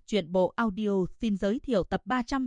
Truyện bộ audio xin giới thiệu tập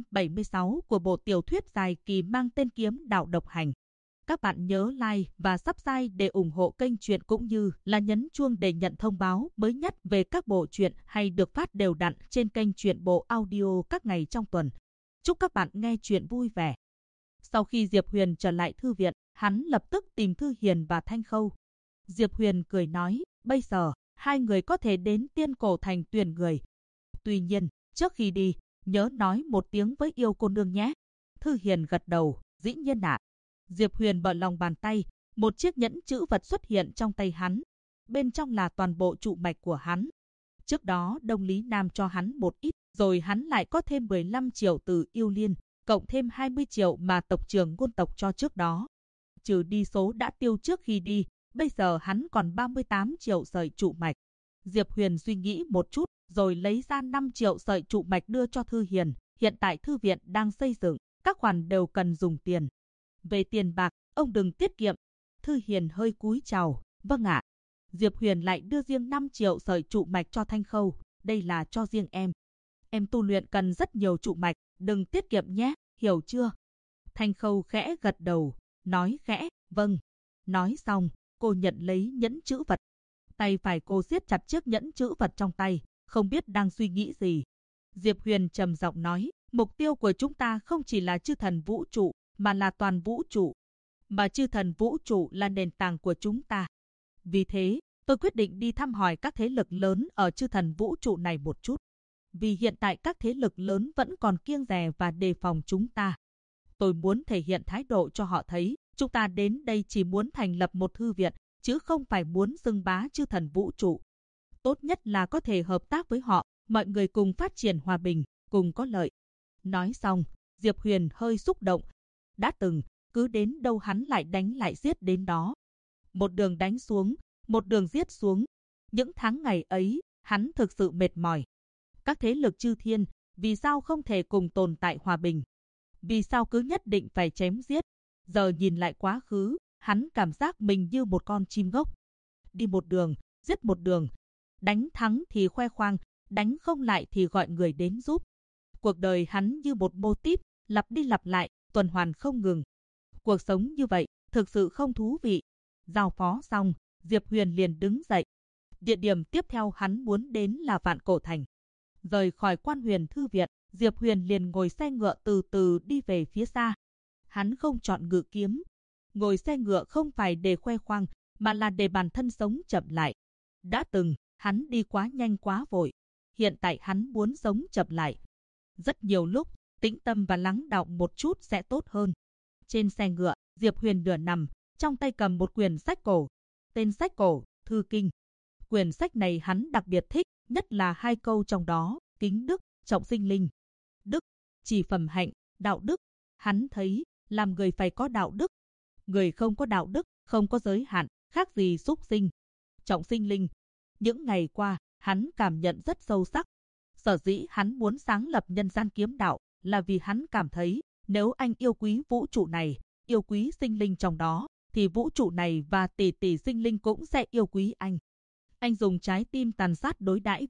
376 của bộ tiểu thuyết dài kỳ mang tên Kiếm Đạo Độc Hành. Các bạn nhớ like và subscribe để ủng hộ kênh truyện cũng như là nhấn chuông để nhận thông báo mới nhất về các bộ truyện hay được phát đều đặn trên kênh truyện bộ audio các ngày trong tuần. Chúc các bạn nghe truyện vui vẻ. Sau khi Diệp Huyền trở lại thư viện, hắn lập tức tìm Thư Hiền và Thanh Khâu. Diệp Huyền cười nói, bây giờ, hai người có thể đến Tiên Cổ Thành tuyển người. Tuy nhiên, trước khi đi, nhớ nói một tiếng với yêu cô nương nhé. Thư Hiền gật đầu, dĩ nhiên ạ. Diệp Huyền mở lòng bàn tay, một chiếc nhẫn chữ vật xuất hiện trong tay hắn. Bên trong là toàn bộ trụ mạch của hắn. Trước đó Đông Lý Nam cho hắn một ít, rồi hắn lại có thêm 15 triệu từ Yêu Liên, cộng thêm 20 triệu mà tộc trưởng Ngôn tộc cho trước đó. Trừ đi số đã tiêu trước khi đi, bây giờ hắn còn 38 triệu sợi trụ mạch. Diệp Huyền suy nghĩ một chút, rồi lấy ra 5 triệu sợi trụ mạch đưa cho Thư Hiền. Hiện tại thư viện đang xây dựng, các khoản đều cần dùng tiền. Về tiền bạc, ông đừng tiết kiệm. Thư Hiền hơi cúi chào, vâng ạ. Diệp Huyền lại đưa riêng 5 triệu sợi trụ mạch cho Thanh Khâu, đây là cho riêng em. Em tu luyện cần rất nhiều trụ mạch, đừng tiết kiệm nhé, hiểu chưa? Thanh Khâu khẽ gật đầu, nói khẽ, vâng. Nói xong, cô nhận lấy nhẫn chữ vật. Tay phải cô siết chặt chiếc nhẫn chữ vật trong tay, không biết đang suy nghĩ gì. Diệp Huyền trầm giọng nói, mục tiêu của chúng ta không chỉ là chư thần vũ trụ, mà là toàn vũ trụ. Mà chư thần vũ trụ là nền tảng của chúng ta. Vì thế, tôi quyết định đi thăm hỏi các thế lực lớn ở chư thần vũ trụ này một chút. Vì hiện tại các thế lực lớn vẫn còn kiêng dè và đề phòng chúng ta. Tôi muốn thể hiện thái độ cho họ thấy, chúng ta đến đây chỉ muốn thành lập một thư viện, chứ không phải muốn xưng bá chư thần vũ trụ. Tốt nhất là có thể hợp tác với họ, mọi người cùng phát triển hòa bình, cùng có lợi. Nói xong, Diệp Huyền hơi xúc động. Đã từng, cứ đến đâu hắn lại đánh lại giết đến đó. Một đường đánh xuống, một đường giết xuống. Những tháng ngày ấy, hắn thực sự mệt mỏi. Các thế lực chư thiên, vì sao không thể cùng tồn tại hòa bình? Vì sao cứ nhất định phải chém giết? Giờ nhìn lại quá khứ, hắn cảm giác mình như một con chim gốc. Đi một đường, giết một đường. Đánh thắng thì khoe khoang, đánh không lại thì gọi người đến giúp. Cuộc đời hắn như một mô típ, lặp đi lặp lại, tuần hoàn không ngừng. Cuộc sống như vậy, thực sự không thú vị. Giao phó xong, Diệp Huyền liền đứng dậy. Địa điểm tiếp theo hắn muốn đến là Vạn Cổ Thành. Rời khỏi Quan Huyền Thư Viện, Diệp Huyền liền ngồi xe ngựa từ từ đi về phía xa. Hắn không chọn ngự kiếm. Ngồi xe ngựa không phải để khoe khoang, mà là để bản thân sống chậm lại. Đã từng, hắn đi quá nhanh quá vội. Hiện tại hắn muốn sống chậm lại. Rất nhiều lúc, tĩnh tâm và lắng đọng một chút sẽ tốt hơn. Trên xe ngựa, Diệp Huyền nửa nằm, trong tay cầm một quyển sách cổ. Tên sách cổ, Thư Kinh. Quyển sách này hắn đặc biệt thích, nhất là 2 câu trong đó, kính đức, trọng sinh linh. Đức, chỉ phẩm hạnh, đạo đức. Hắn thấy, làm người phải có đạo đức. Người không có đạo đức, không có giới hạn, khác gì súc sinh. Trọng sinh linh. Những ngày qua, hắn cảm nhận rất sâu sắc. Sở dĩ hắn muốn sáng lập Nhân Gian Kiếm Đạo là vì hắn cảm thấy nếu anh yêu quý vũ trụ này, yêu quý sinh linh trong đó, thì vũ trụ này và tỷ tỷ sinh linh cũng sẽ yêu quý anh. Anh dùng trái tim tàn sát đối đãi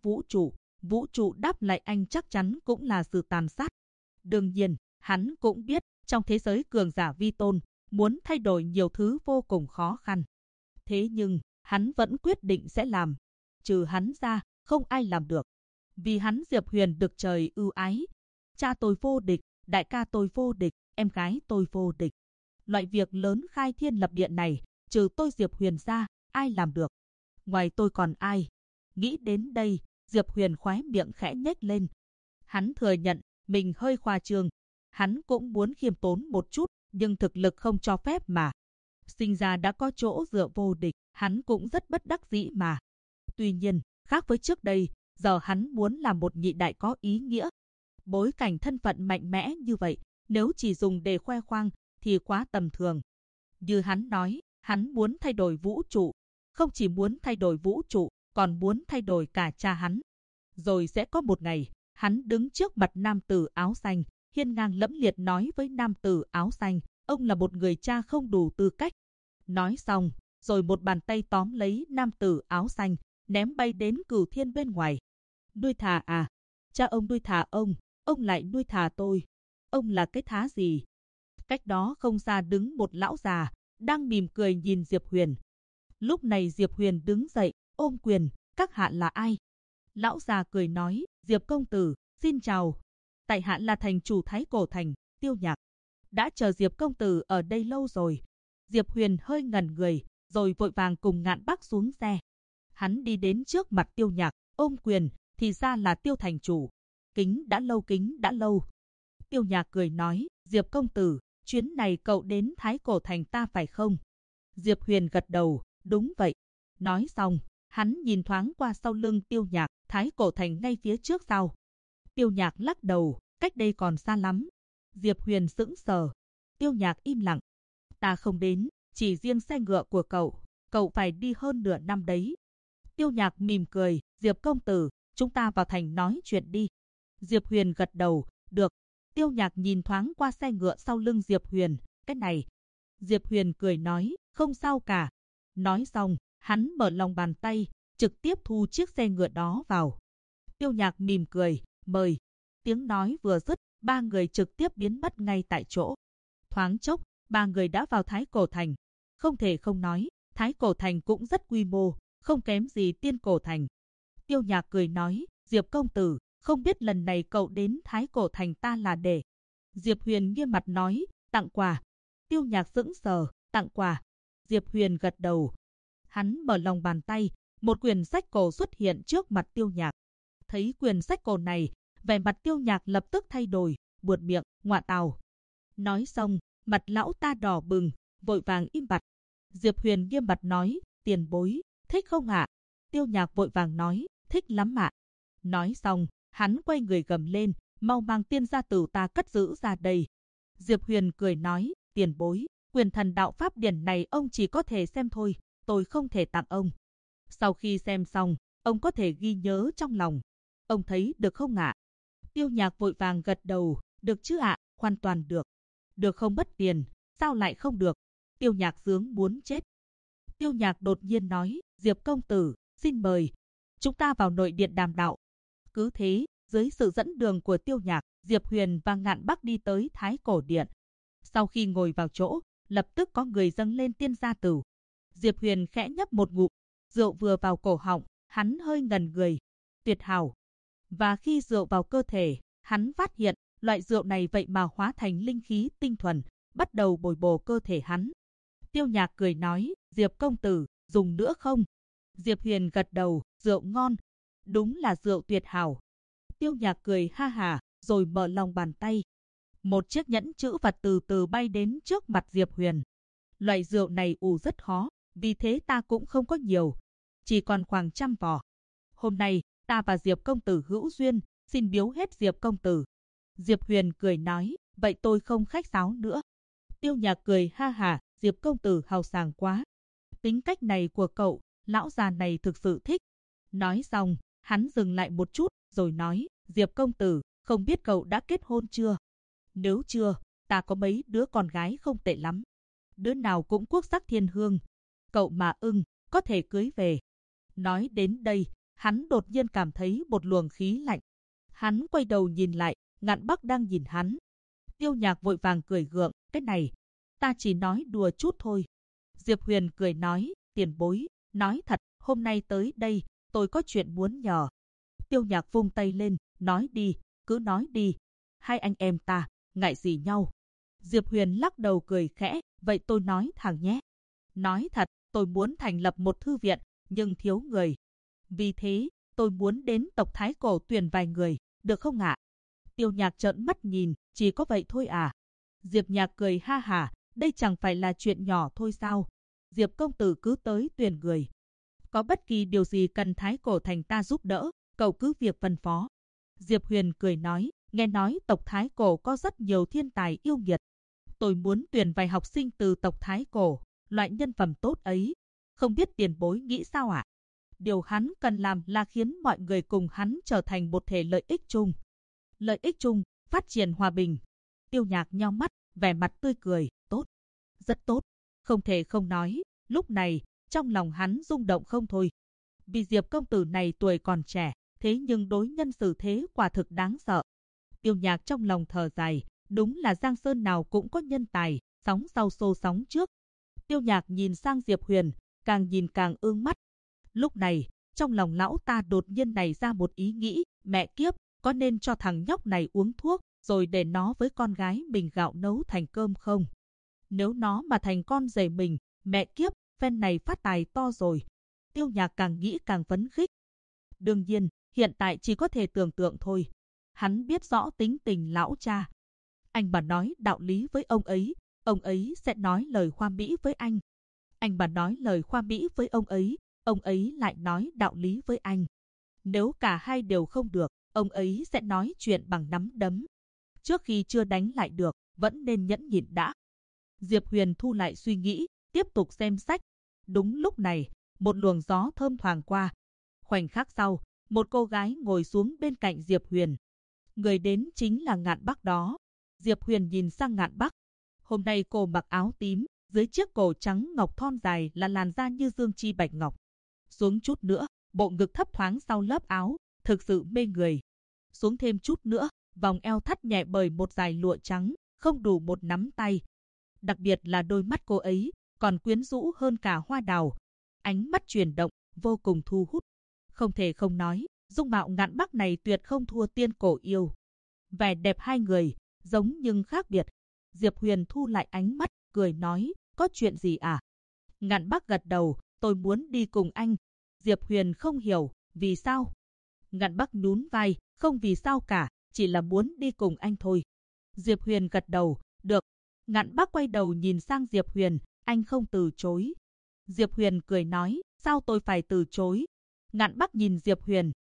vũ trụ đáp lại anh chắc chắn cũng là sự tàn sát. Đương nhiên, hắn cũng biết trong thế giới cường giả vi tôn, muốn thay đổi nhiều thứ vô cùng khó khăn. Thế nhưng, hắn vẫn quyết định sẽ làm. Trừ hắn ra, không ai làm được. Vì hắn Diệp Huyền được trời ưu ái. Cha tôi vô địch, đại ca tôi vô địch, em gái tôi vô địch. Loại việc lớn khai thiên lập địa này, trừ tôi Diệp Huyền ra, ai làm được? Ngoài tôi còn ai? Nghĩ đến đây, Diệp Huyền khóe miệng khẽ nhếch lên. Hắn thừa nhận, mình hơi khoa trương. Hắn cũng muốn khiêm tốn một chút, nhưng thực lực không cho phép mà. Sinh ra đã có chỗ dựa vô địch, hắn cũng rất bất đắc dĩ mà. Tuy nhiên, khác với trước đây, giờ hắn muốn làm một nhị đại có ý nghĩa. Bối cảnh thân phận mạnh mẽ như vậy, nếu chỉ dùng để khoe khoang, thì quá tầm thường. Như hắn nói, hắn muốn thay đổi vũ trụ. Không chỉ muốn thay đổi vũ trụ, còn muốn thay đổi cả cha hắn. Rồi sẽ có một ngày, hắn đứng trước mặt nam tử áo xanh, hiên ngang lẫm liệt nói với nam tử áo xanh, ông là một người cha không đủ tư cách. Nói xong, rồi một bàn tay tóm lấy nam tử áo xanh, ném bay đến Cửu Thiên bên ngoài. Nuôi thà à? Cha ông nuôi thả ông lại nuôi thả tôi. Ông là cái thá gì? Cách đó không xa đứng một lão già, đang mỉm cười nhìn Diệp Huyền. Lúc này Diệp Huyền đứng dậy, ôm quyền, các hạ là ai? Lão già cười nói, Diệp công tử, xin chào. Tại hạ là thành chủ Thái Cổ Thành, Tiêu Nhạc. Đã chờ Diệp công tử ở đây lâu rồi. Diệp Huyền hơi ngẩn người, rồi vội vàng cùng Ngạn Bắc xuống xe. Hắn đi đến trước mặt Tiêu Nhạc, ôm quyền, thì ra là Tiêu thành chủ. Kính đã lâu. Tiêu Nhạc cười nói, Diệp công tử, chuyến này cậu đến Thái Cổ Thành ta phải không? Diệp Huyền gật đầu, đúng vậy. Nói xong, hắn nhìn thoáng qua sau lưng Tiêu Nhạc, Thái Cổ Thành ngay phía trước sau. Tiêu Nhạc lắc đầu, cách đây còn xa lắm. Diệp Huyền sững sờ. Tiêu Nhạc im lặng. Ta không đến, chỉ riêng xe ngựa của cậu phải đi hơn nửa năm đấy. Tiêu Nhạc mỉm cười, Diệp công tử, chúng ta vào thành nói chuyện đi. Diệp Huyền gật đầu, được. Tiêu Nhạc nhìn thoáng qua xe ngựa sau lưng Diệp Huyền, cái này. Diệp Huyền cười nói, không sao cả. Nói xong, hắn mở lòng bàn tay, trực tiếp thu chiếc xe ngựa đó vào. Tiêu Nhạc mỉm cười, mời. Tiếng nói vừa dứt, ba người trực tiếp biến mất ngay tại chỗ. Thoáng chốc, ba người đã vào Thái Cổ Thành. Không thể không nói, Thái Cổ Thành cũng rất quy mô, không kém gì Tiên Cổ Thành. Tiêu Nhạc cười nói, Diệp công tử, không biết lần này cậu đến Thái Cổ Thành ta là để. Diệp Huyền nghiêm mặt nói, tặng quà. Tiêu Nhạc sững sờ, tặng quà. Diệp Huyền gật đầu. Hắn mở lòng bàn tay, một quyển sách cổ xuất hiện trước mặt Tiêu Nhạc. Thấy quyển sách cổ này, vẻ mặt Tiêu Nhạc lập tức thay đổi, buột miệng, ngọa tào. Nói xong, mặt lão ta đỏ bừng, vội vàng im bặt. Diệp Huyền nghiêm mặt nói, tiền bối, thích không ạ? Tiêu Nhạc vội vàng nói, thích lắm ạ. Nói xong, hắn quay người gầm lên, mau mang tiên gia tử ta cất giữ ra đây. Diệp Huyền cười nói, tiền bối, quyền thần đạo pháp điển này ông chỉ có thể xem thôi, tôi không thể tặng ông. Sau khi xem xong, ông có thể ghi nhớ trong lòng. Ông thấy được không ạ? Tiêu Nhạc vội vàng gật đầu, được chứ ạ, hoàn toàn được. Được không mất tiền, sao lại không được? Tiêu Nhạc sướng muốn chết. Tiêu Nhạc đột nhiên nói, Diệp công tử, xin mời. Chúng ta vào nội điện đàm đạo. Cứ thế, dưới sự dẫn đường của Tiêu Nhạc, Diệp Huyền và Ngạn Bắc đi tới Thái Cổ Điện. Sau khi ngồi vào chỗ, lập tức có người dâng lên tiên gia tử. Diệp Huyền khẽ nhấp một ngụm, rượu vừa vào cổ họng, hắn hơi ngần người. Tuyệt hảo. Và khi rượu vào cơ thể, hắn phát hiện, loại rượu này vậy mà hóa thành linh khí tinh thuần, bắt đầu bồi bổ cơ thể hắn. Tiêu Nhạc cười nói, Diệp công tử, dùng nữa không? Diệp Huyền gật đầu, rượu ngon. Đúng là rượu tuyệt hảo. Tiêu Nhạc cười ha hả, rồi mở lòng bàn tay. Một chiếc nhẫn chữ vật từ từ bay đến trước mặt Diệp Huyền. Loại rượu này rất khó, vì thế ta cũng không có nhiều. Chỉ còn khoảng 100 vỏ. Hôm nay, ta và Diệp công tử hữu duyên, xin biếu hết Diệp công tử. Diệp Huyền cười nói, vậy tôi không khách sáo nữa. Tiêu Nhạc cười ha hả, Diệp công tử hào sảng quá. Tính cách này của cậu, lão già này thực sự thích. Nói xong, hắn dừng lại một chút, rồi nói, Diệp công tử, không biết cậu đã kết hôn chưa? Nếu chưa, ta có mấy đứa con gái không tệ lắm. Đứa nào cũng quốc sắc thiên hương. Cậu mà có thể cưới về. Nói đến đây, hắn đột nhiên cảm thấy một luồng khí lạnh. Hắn quay đầu nhìn lại, Ngạn Bắc đang nhìn hắn. Tiêu Nhạc vội vàng cười gượng, cái này, ta chỉ nói đùa chút thôi. Diệp Huyền cười nói, tiền bối, nói thật, hôm nay tới đây, tôi có chuyện muốn nhờ. Tiêu Nhạc vung tay lên, nói đi, cứ nói đi. Hai anh em ta, ngại gì nhau? Diệp Huyền lắc đầu cười khẽ, vậy tôi nói thẳng nhé. Nói thật, tôi muốn thành lập một thư viện, nhưng thiếu người. Vì thế, tôi muốn đến tộc Thái Cổ tuyển vài người, được không ạ? Tiêu Nhạc trợn mắt nhìn, chỉ có vậy thôi à? Diệp Nhạc cười ha hả, đây chẳng phải là chuyện nhỏ thôi sao? Diệp công tử cứ tới tuyển người. Có bất kỳ điều gì cần Thái Cổ Thành ta giúp đỡ, cậu cứ việc phân phó. Diệp Huyền cười nói, nghe nói tộc Thái Cổ có rất nhiều thiên tài yêu nghiệt. Tôi muốn tuyển vài học sinh từ tộc Thái Cổ, loại nhân phẩm tốt ấy. Không biết tiền bối nghĩ sao ạ? Điều hắn cần làm là khiến mọi người cùng hắn trở thành một thể lợi ích chung. Lợi ích chung, phát triển hòa bình. Tiêu Nhạc nheo mắt, vẻ mặt tươi cười, tốt. Rất tốt. Không thể không nói, lúc này, trong lòng hắn rung động không thôi. Vì Diệp công tử này tuổi còn trẻ, thế nhưng đối nhân xử thế quả thực đáng sợ. Tiêu Nhạc trong lòng thở dài, đúng là Giang Sơn nào cũng có nhân tài, sóng sau xô sóng trước. Tiêu Nhạc nhìn sang Diệp Huyền, càng nhìn càng ương mắt. Lúc này, trong lòng lão ta đột nhiên nảy ra một ý nghĩ, mẹ kiếp, có nên cho thằng nhóc này uống thuốc, rồi để nó với con gái mình gạo nấu thành cơm không? Nếu nó mà thành con rể mình, mẹ kiếp, phen này phát tài to rồi. Tiêu Nhạc càng nghĩ càng phấn khích. Đương nhiên, hiện tại chỉ có thể tưởng tượng thôi. Hắn biết rõ tính tình lão cha. Anh mà nói đạo lý với ông ấy sẽ nói lời khoa mỹ với anh. Anh mà nói lời khoa mỹ với ông ấy lại nói đạo lý với anh. Nếu cả hai đều không được, ông ấy sẽ nói chuyện bằng nắm đấm. Trước khi chưa đánh lại được, vẫn nên nhẫn nhịn đã. Diệp Huyền thu lại suy nghĩ, tiếp tục xem sách. Đúng lúc này, một luồng gió thơm thoảng qua. Khoảnh khắc sau, một cô gái ngồi xuống bên cạnh Diệp Huyền. Người đến chính là Ngạn Bắc đó. Diệp Huyền nhìn sang Ngạn Bắc. Hôm nay cô mặc áo tím, dưới chiếc cổ trắng ngọc thon dài là làn da như dương chi bạch ngọc. Xuống chút nữa, bộ ngực thấp thoáng sau lớp áo, thực sự mê người. Xuống thêm chút nữa, vòng eo thắt nhẹ bởi một dải lụa trắng, không đủ một nắm tay. Đặc biệt là đôi mắt cô ấy, còn quyến rũ hơn cả hoa đào. Ánh mắt chuyển động, vô cùng thu hút. Không thể không nói, dung mạo Ngạn Bắc này tuyệt không thua tiên cổ yêu. Vẻ đẹp hai người, giống nhưng khác biệt. Diệp Huyền thu lại ánh mắt, cười nói, có chuyện gì à? Ngạn Bắc gật đầu, tôi muốn đi cùng anh. Diệp Huyền không hiểu, vì sao? Ngạn Bắc nhún vai, không vì sao cả, chỉ là muốn đi cùng anh thôi. Diệp Huyền gật đầu, được. Ngạn Bắc quay đầu nhìn sang Diệp Huyền, anh không từ chối. Diệp Huyền cười nói, sao tôi phải từ chối? Ngạn Bắc nhìn Diệp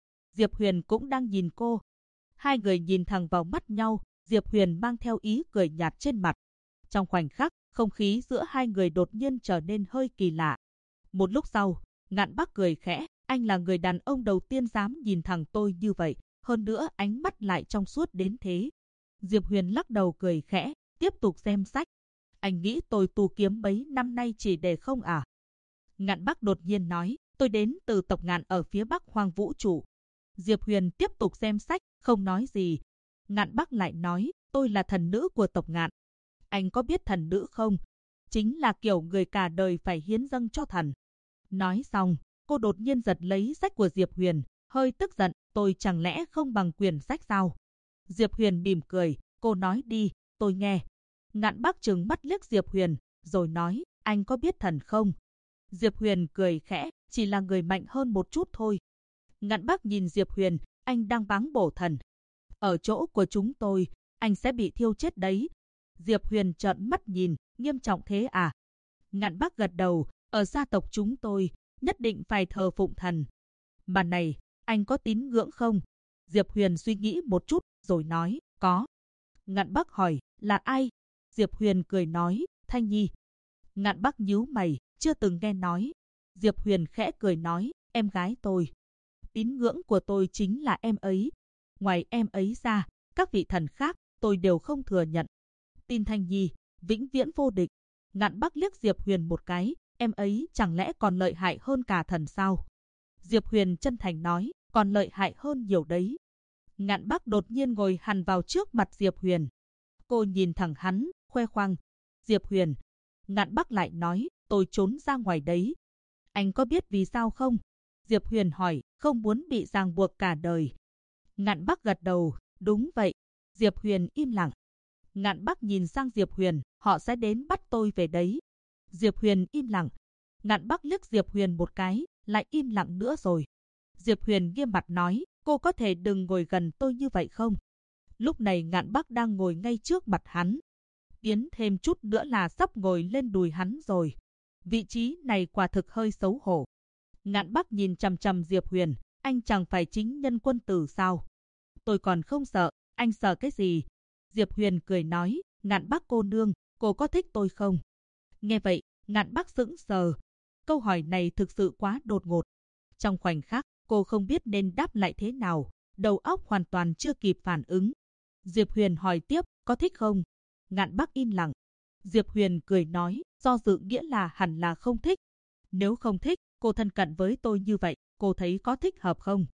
Huyền cũng đang nhìn cô. Hai người nhìn thẳng vào mắt nhau, Diệp Huyền mang theo ý cười nhạt trên mặt. Trong khoảnh khắc, không khí giữa hai người đột nhiên trở nên hơi kỳ lạ. Một lúc sau, Ngạn Bắc cười khẽ, anh là người đàn ông đầu tiên dám nhìn thẳng tôi như vậy, hơn nữa ánh mắt lại trong suốt đến thế. Diệp Huyền lắc đầu cười khẽ, tiếp tục xem sách. Anh nghĩ tôi tu kiếm mấy năm nay chỉ để không à? Ngạn Bắc đột nhiên nói, tôi đến từ tộc Ngạn ở phía bắc hoang vũ trụ. Diệp Huyền tiếp tục xem sách, không nói gì. Ngạn Bắc lại nói, tôi là thần nữ của tộc Ngạn. Anh có biết thần nữ không? Chính là kiểu người cả đời phải hiến dâng cho thần. Nói xong, cô đột nhiên giật lấy sách của Diệp Huyền, hơi tức giận, tôi chẳng lẽ không bằng quyển sách sao? Diệp Huyền mỉm cười, cô nói đi, tôi nghe. Ngạn Bắc trừng mắt liếc Diệp Huyền, rồi nói, anh có biết thần không? Diệp Huyền cười khẽ, chỉ là người mạnh hơn một chút thôi. Ngạn Bắc nhìn Diệp Huyền, anh đang báng bổ thần. Ở chỗ của chúng tôi, anh sẽ bị thiêu chết đấy. Diệp Huyền trợn mắt nhìn, nghiêm trọng thế à? Ngạn Bắc gật đầu, ở gia tộc chúng tôi, nhất định phải thờ phụng thần. Mà này, anh có tín ngưỡng không? Diệp Huyền suy nghĩ một chút, rồi nói, có. Ngạn Bắc hỏi, là ai? Diệp Huyền cười nói, Thanh Nhi. Ngạn Bắc nhíu mày, chưa từng nghe nói. Diệp Huyền khẽ cười nói, em gái tôi. Tín ngưỡng của tôi chính là em ấy. Ngoài em ấy ra, các vị thần khác, tôi đều không thừa nhận. Tin Thanh Nhi, vĩnh viễn vô địch. Ngạn Bắc liếc Diệp Huyền một cái, em ấy chẳng lẽ còn lợi hại hơn cả thần sao? Diệp Huyền chân thành nói, còn lợi hại hơn nhiều đấy. Ngạn Bắc đột nhiên ngồi hằn vào trước mặt Diệp Huyền. Cô nhìn thẳng hắn, khoe khoang. Diệp Huyền. Ngạn Bắc lại nói, tôi trốn ra ngoài đấy. Anh có biết vì sao không? Diệp Huyền hỏi, không muốn bị ràng buộc cả đời. Ngạn Bắc gật đầu, đúng vậy. Diệp Huyền im lặng. Ngạn Bắc nhìn sang Diệp Huyền, họ sẽ đến bắt tôi về đấy. Diệp Huyền im lặng. Ngạn Bắc liếc Diệp Huyền một cái, lại im lặng nữa rồi. Diệp Huyền nghiêm mặt nói, cô có thể đừng ngồi gần tôi như vậy không? Lúc này Ngạn Bắc đang ngồi ngay trước mặt hắn. Tiến thêm chút nữa là sắp ngồi lên đùi hắn rồi. Vị trí này quả thực hơi xấu hổ. Ngạn Bắc nhìn chằm chằm Diệp Huyền, anh chẳng phải chính nhân quân tử sao? Tôi còn không sợ, anh sợ cái gì? Diệp Huyền cười nói, Ngạn Bắc cô nương, cô có thích tôi không? Nghe vậy, Ngạn Bắc sững sờ. Câu hỏi này thực sự quá đột ngột. Trong khoảnh khắc, cô không biết nên đáp lại thế nào, đầu óc hoàn toàn chưa kịp phản ứng. Diệp Huyền hỏi tiếp, có thích không? Ngạn Bắc im lặng. Diệp Huyền cười nói, do dự nghĩa là hẳn là không thích. Nếu không thích, cô thân cận với tôi như vậy, cô thấy có thích hợp không?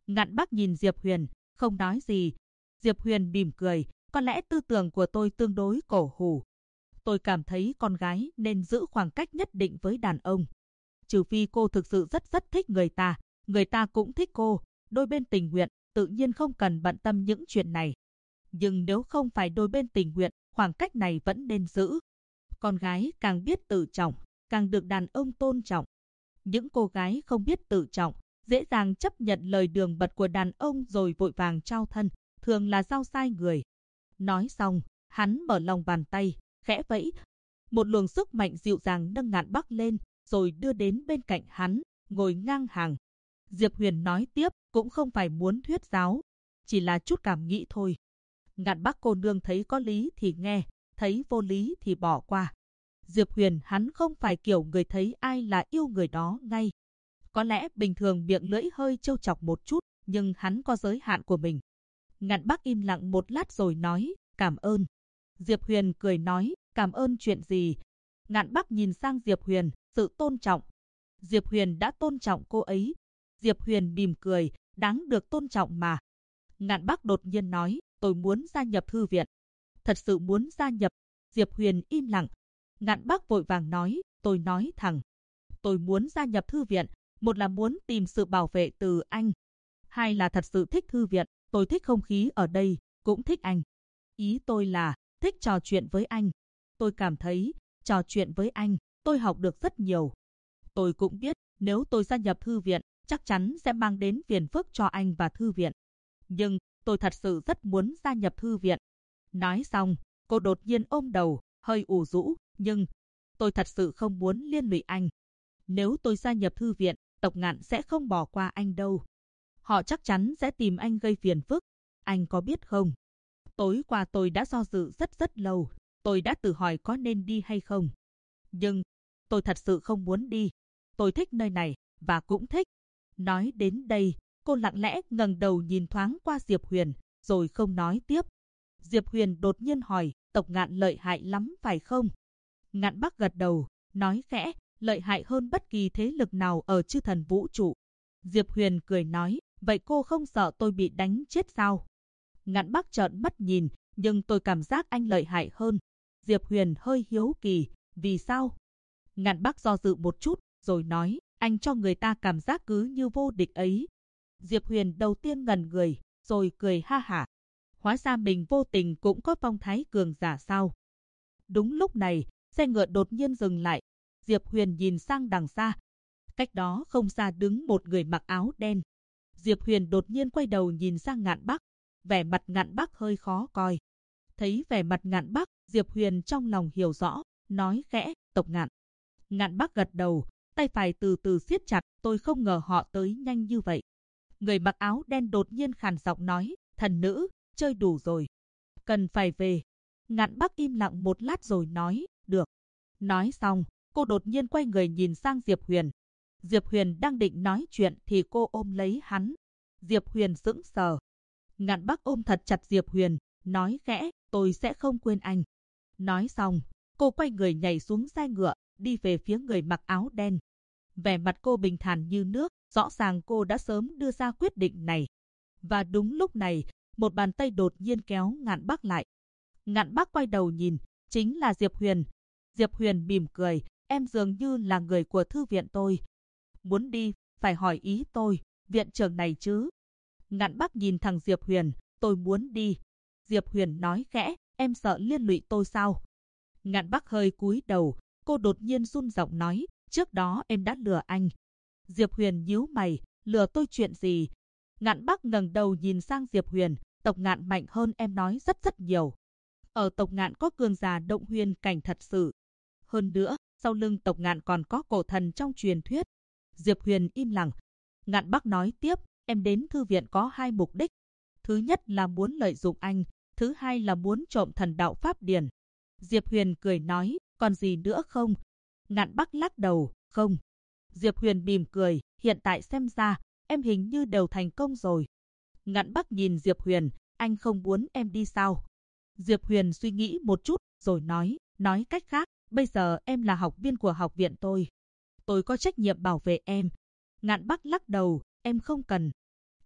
Ngạn Bắc nhìn Diệp Huyền, không nói gì. Diệp Huyền mỉm cười, có lẽ tư tưởng của tôi tương đối cổ hủ. Tôi cảm thấy con gái nên giữ khoảng cách nhất định với đàn ông. Trừ phi cô thực sự rất thích người ta cũng thích cô, đôi bên tình nguyện, tự nhiên không cần bận tâm những chuyện này. Nhưng nếu không phải đôi bên tình nguyện, khoảng cách này vẫn nên giữ. Con gái càng biết tự trọng, càng được đàn ông tôn trọng. Những cô gái không biết tự trọng, dễ dàng chấp nhận lời đường bật của đàn ông rồi vội vàng trao thân, thường là giao sai người. Nói xong, hắn mở lòng bàn tay, khẽ vẫy. Một luồng sức mạnh dịu dàng nâng Ngạn Bắc lên, rồi đưa đến bên cạnh hắn, ngồi ngang hàng. Diệp Huyền nói tiếp, cũng không phải muốn thuyết giáo, chỉ là chút cảm nghĩ thôi. Ngạn Bắc cô nương thấy có lý thì nghe, thấy vô lý thì bỏ qua. Diệp Huyền hắn không phải kiểu người thấy ai là yêu người đó ngay. Có lẽ bình thường miệng lưỡi hơi trêu chọc một chút, nhưng hắn có giới hạn của mình. Ngạn Bắc im lặng một lát rồi nói, cảm ơn. Diệp Huyền cười nói, cảm ơn chuyện gì? Ngạn Bắc nhìn sang Diệp Huyền, sự tôn trọng. Diệp Huyền đã tôn trọng cô ấy. Diệp Huyền mỉm cười, đáng được tôn trọng mà. Ngạn Bắc đột nhiên nói, tôi muốn gia nhập thư viện. Thật sự muốn gia nhập. Diệp Huyền im lặng. Ngạn Bắc vội vàng nói, tôi nói thẳng. Tôi muốn gia nhập thư viện, một là muốn tìm sự bảo vệ từ anh. Hai là thật sự thích thư viện, tôi thích không khí ở đây, cũng thích anh. Ý tôi là, thích trò chuyện với anh. Tôi cảm thấy, trò chuyện với anh, tôi học được rất nhiều. Tôi cũng biết, nếu tôi gia nhập thư viện, chắc chắn sẽ mang đến phiền phức cho anh và thư viện. Nhưng, tôi thật sự rất muốn gia nhập thư viện. Nói xong, cô đột nhiên ôm đầu, hơi ủ rũ, nhưng tôi thật sự không muốn liên lụy anh. Nếu tôi gia nhập thư viện, Tộc Ngạn sẽ không bỏ qua anh đâu. Họ chắc chắn sẽ tìm anh gây phiền phức. Anh có biết không? Tối qua tôi đã do dự rất lâu. Tôi đã tự hỏi có nên đi hay không. Nhưng, tôi thật sự không muốn đi. Tôi thích nơi này, và cũng thích. Nói đến đây, cô lặng lẽ ngẩng đầu nhìn thoáng qua Diệp Huyền, rồi không nói tiếp. Diệp Huyền đột nhiên hỏi, Tộc Ngạn lợi hại lắm phải không? Ngạn Bắc gật đầu, nói khẽ, lợi hại hơn bất kỳ thế lực nào ở chư thần vũ trụ. Diệp Huyền cười nói, vậy cô không sợ tôi bị đánh chết sao? Ngạn Bắc trợn mắt nhìn, nhưng tôi cảm giác anh lợi hại hơn. Diệp Huyền hơi hiếu kỳ, vì sao? Ngạn Bắc do dự một chút, rồi nói, anh cho người ta cảm giác cứ như vô địch ấy. Diệp Huyền đầu tiên ngẩn người, rồi cười ha hả. Hóa ra mình vô tình cũng có phong thái cường giả sao? Đúng lúc này, xe ngựa đột nhiên dừng lại. Diệp Huyền nhìn sang đằng xa. Cách đó không xa đứng một người mặc áo đen. Diệp Huyền đột nhiên quay đầu nhìn sang Ngạn Bắc. Vẻ mặt Ngạn Bắc hơi khó coi. Thấy vẻ mặt Ngạn Bắc, Diệp Huyền trong lòng hiểu rõ, nói khẽ, Tộc Ngạn. Ngạn Bắc gật đầu, tay phải từ từ siết chặt, tôi không ngờ họ tới nhanh như vậy. Người mặc áo đen đột nhiên khàn giọng nói, thần nữ, chơi đủ rồi. Cần phải về. Ngạn Bắc im lặng một lát rồi nói, được. Nói xong, cô đột nhiên quay người nhìn sang Diệp Huyền. Diệp Huyền đang định nói chuyện thì cô ôm lấy hắn. Diệp Huyền sững sờ. Ngạn Bắc ôm thật chặt Diệp Huyền, nói khẽ, tôi sẽ không quên anh. Nói xong, cô quay người nhảy xuống xe ngựa, đi về phía người mặc áo đen. Vẻ mặt cô bình thản như nước, rõ ràng cô đã sớm đưa ra quyết định này. Và đúng lúc này, một bàn tay đột nhiên kéo Ngạn Bắc lại. Ngạn Bắc quay đầu nhìn, chính là Diệp Huyền. Diệp Huyền mỉm cười, em dường như là người của thư viện tôi. Muốn đi, phải hỏi ý tôi, viện trưởng này chứ. Ngạn Bắc nhìn thằng Diệp Huyền, tôi muốn đi. Diệp Huyền nói khẽ, em sợ liên lụy tôi sao? Ngạn Bắc hơi cúi đầu, cô đột nhiên run giọng nói, trước đó em đã lừa anh. Diệp Huyền nhíu mày, lừa tôi chuyện gì? Ngạn Bắc ngẩng đầu nhìn sang Diệp Huyền, Tộc Ngạn mạnh hơn em nói rất nhiều. Ở Tộc Ngạn có cường giả động huyền cảnh thật sự. Hơn nữa, sau lưng Tộc Ngạn còn có cổ thần trong truyền thuyết. Diệp Huyền im lặng. Ngạn Bắc nói tiếp, em đến thư viện có hai mục đích. Thứ nhất là muốn lợi dụng anh, thứ hai là muốn trộm thần đạo pháp điển. Diệp Huyền cười nói, còn gì nữa không? Ngạn Bắc lắc đầu, không. Diệp Huyền mỉm cười, hiện tại xem ra, em hình như đều thành công rồi. Ngạn Bắc nhìn Diệp Huyền, anh không muốn em đi sao? Diệp Huyền suy nghĩ một chút, rồi nói cách khác, bây giờ em là học viên của học viện tôi. Tôi có trách nhiệm bảo vệ em. Ngạn Bắc lắc đầu, em không cần.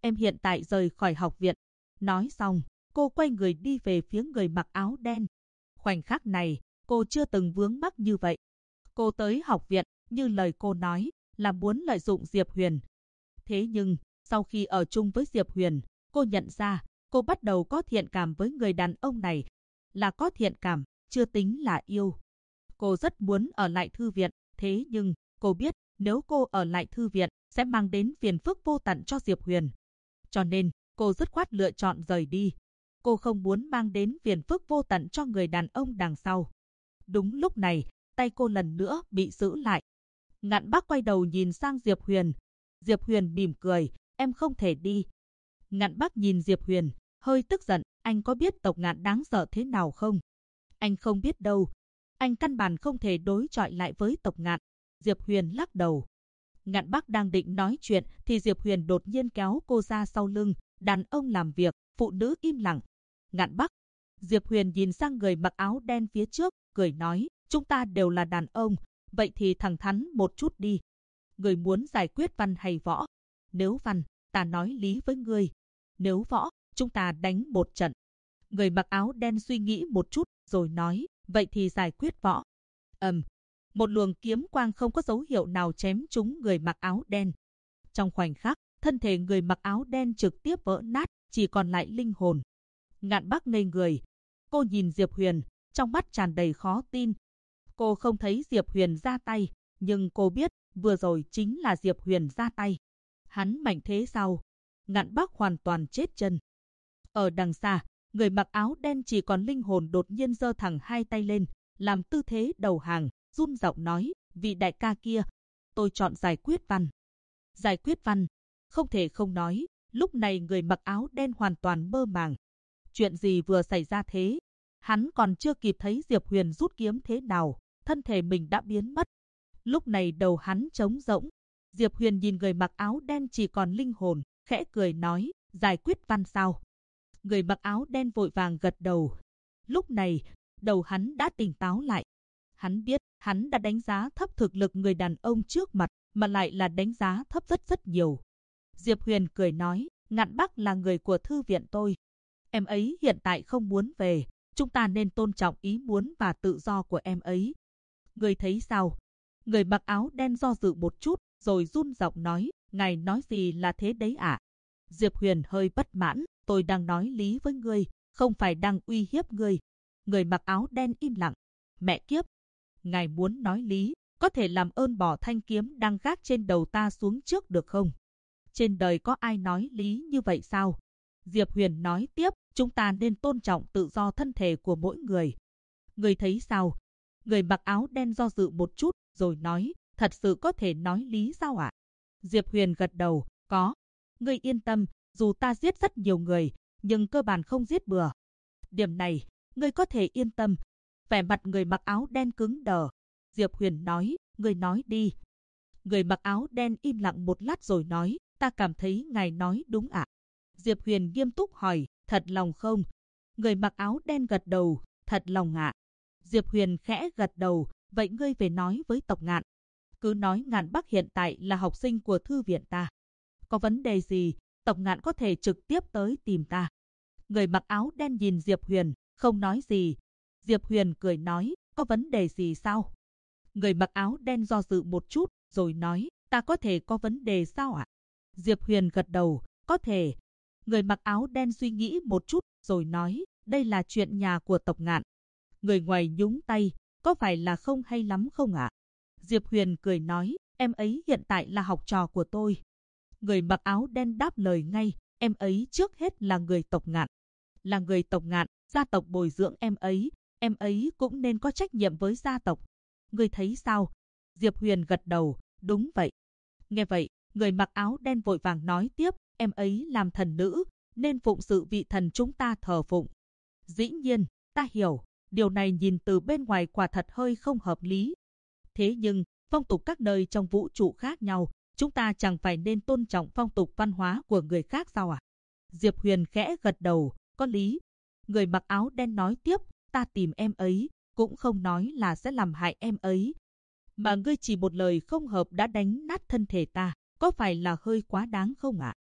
em hiện tại rời khỏi học viện. Nói xong, cô quay người đi về phía người mặc áo đen. Khoảnh khắc này, cô chưa từng vướng mắc như vậy. Cô tới học viện, như lời cô nói, là muốn lợi dụng Diệp Huyền. Thế nhưng, sau khi ở chung với Diệp Huyền, cô nhận ra, cô bắt đầu có thiện cảm với người đàn ông này. Là có thiện cảm, chưa tính là yêu. Cô rất muốn ở lại thư viện, thế nhưng, cô biết nếu cô ở lại thư viện, sẽ mang đến phiền phức vô tận cho Diệp Huyền. Cho nên, cô dứt khoát lựa chọn rời đi. Cô không muốn mang đến phiền phức vô tận cho người đàn ông đằng sau. Đúng lúc này, tay cô lần nữa bị giữ lại. Ngạn Bắc quay đầu nhìn sang Diệp Huyền. Diệp Huyền mỉm cười, em không thể đi. Ngạn Bắc nhìn Diệp Huyền, hơi tức giận, anh có biết tộc Ngạn đáng sợ thế nào không? Anh không biết đâu. Anh căn bản không thể đối chọi lại với tộc Ngạn. Diệp Huyền lắc đầu. Ngạn Bắc đang định nói chuyện thì Diệp Huyền đột nhiên kéo cô ra sau lưng. Đàn ông làm việc, phụ nữ im lặng. Ngạn Bắc. Diệp Huyền nhìn sang người mặc áo đen phía trước, cười nói, chúng ta đều là đàn ông, vậy thì thẳng thắn một chút đi. Người muốn giải quyết văn hay võ? Nếu văn, ta nói lý với ngươi. Nếu võ, chúng ta đánh một trận. Người mặc áo đen suy nghĩ một chút, rồi nói, vậy thì giải quyết võ. Một luồng kiếm quang không có dấu hiệu nào chém trúng người mặc áo đen. Trong khoảnh khắc, thân thể người mặc áo đen trực tiếp vỡ nát, chỉ còn lại linh hồn. Ngạn Bắc ngây người. Cô nhìn Diệp Huyền, trong mắt tràn đầy khó tin. Cô không thấy Diệp Huyền ra tay, nhưng cô biết vừa rồi chính là Diệp Huyền ra tay. Hắn mạnh thế sao? Ngạn Bắc hoàn toàn chết chân. Ở đằng xa, người mặc áo đen chỉ còn linh hồn đột nhiên giơ thẳng hai tay lên, làm tư thế đầu hàng, run giọng nói, vị đại ca kia, tôi chọn giải quyết văn. Giải quyết văn, không thể không nói, lúc này người mặc áo đen hoàn toàn mơ màng. Chuyện gì vừa xảy ra thế? Hắn còn chưa kịp thấy Diệp Huyền rút kiếm thế nào, thân thể mình đã biến mất. Lúc này đầu hắn trống rỗng. Diệp Huyền nhìn người mặc áo đen chỉ còn linh hồn, khẽ cười nói, giải quyết văn sao? Người mặc áo đen vội vàng gật đầu. Lúc này, đầu hắn đã tỉnh táo lại. Hắn biết hắn đã đánh giá thấp thực lực người đàn ông trước mặt, mà lại là đánh giá thấp rất nhiều. Diệp Huyền cười nói, Ngạn Bắc là người của thư viện tôi. Em ấy hiện tại không muốn về, chúng ta nên tôn trọng ý muốn và tự do của em ấy. Người thấy sao? Người mặc áo đen do dự một chút, rồi run giọng nói, ngài nói gì là thế đấy ạ? Diệp Huyền hơi bất mãn, tôi đang nói lý với ngươi, không phải đang uy hiếp ngươi. Người mặc áo đen im lặng. Mẹ kiếp! Ngài muốn nói lý, có thể làm ơn bỏ thanh kiếm đang gác trên đầu ta xuống trước được không? Trên đời có ai nói lý như vậy sao? Diệp Huyền nói tiếp, chúng ta nên tôn trọng tự do thân thể của mỗi người. Người thấy sao? Người mặc áo đen do dự một chút, rồi nói, thật sự có thể nói lý sao ạ? Diệp Huyền gật đầu, có. Ngươi yên tâm, dù ta giết rất nhiều người, nhưng cơ bản không giết bừa. Điểm này, ngươi có thể yên tâm. Vẻ mặt người mặc áo đen cứng đờ. Diệp Huyền nói, ngươi nói đi. Người mặc áo đen im lặng một lát rồi nói, ta cảm thấy ngài nói đúng ạ. Diệp Huyền nghiêm túc hỏi, thật lòng không? Người mặc áo đen gật đầu, thật lòng ạ. Diệp Huyền khẽ gật đầu, vậy ngươi về nói với tộc Ngạn. Cứ nói Ngạn Bắc hiện tại là học sinh của thư viện ta. Có vấn đề gì, tộc Ngạn có thể trực tiếp tới tìm ta. Người mặc áo đen nhìn Diệp Huyền, không nói gì. Diệp Huyền cười nói, có vấn đề gì sao? Người mặc áo đen do dự một chút, rồi nói, ta có thể có vấn đề sao ạ? Diệp Huyền gật đầu, có thể. Người mặc áo đen suy nghĩ một chút, rồi nói, đây là chuyện nhà của tộc Ngạn. Người ngoài nhúng tay, có phải là không hay lắm không ạ? Diệp Huyền cười nói, em ấy hiện tại là học trò của tôi. Người mặc áo đen đáp lời ngay, em ấy trước hết là người tộc Ngạn. Là người tộc Ngạn, gia tộc bồi dưỡng em ấy cũng nên có trách nhiệm với gia tộc. Người thấy sao? Diệp Huyền gật đầu, đúng vậy. Nghe vậy, người mặc áo đen vội vàng nói tiếp, em ấy làm thần nữ, nên phụng sự vị thần chúng ta thờ phụng. Dĩ nhiên, ta hiểu, điều này nhìn từ bên ngoài quả thật hơi không hợp lý. Thế nhưng, phong tục các nơi trong vũ trụ khác nhau, chúng ta chẳng phải nên tôn trọng phong tục văn hóa của người khác sao à? Diệp Huyền khẽ gật đầu, có lý. Người mặc áo đen nói tiếp, ta tìm em ấy, cũng không nói là sẽ làm hại em ấy. Mà ngươi chỉ một lời không hợp đã đánh nát thân thể ta, có phải là hơi quá đáng không ạ?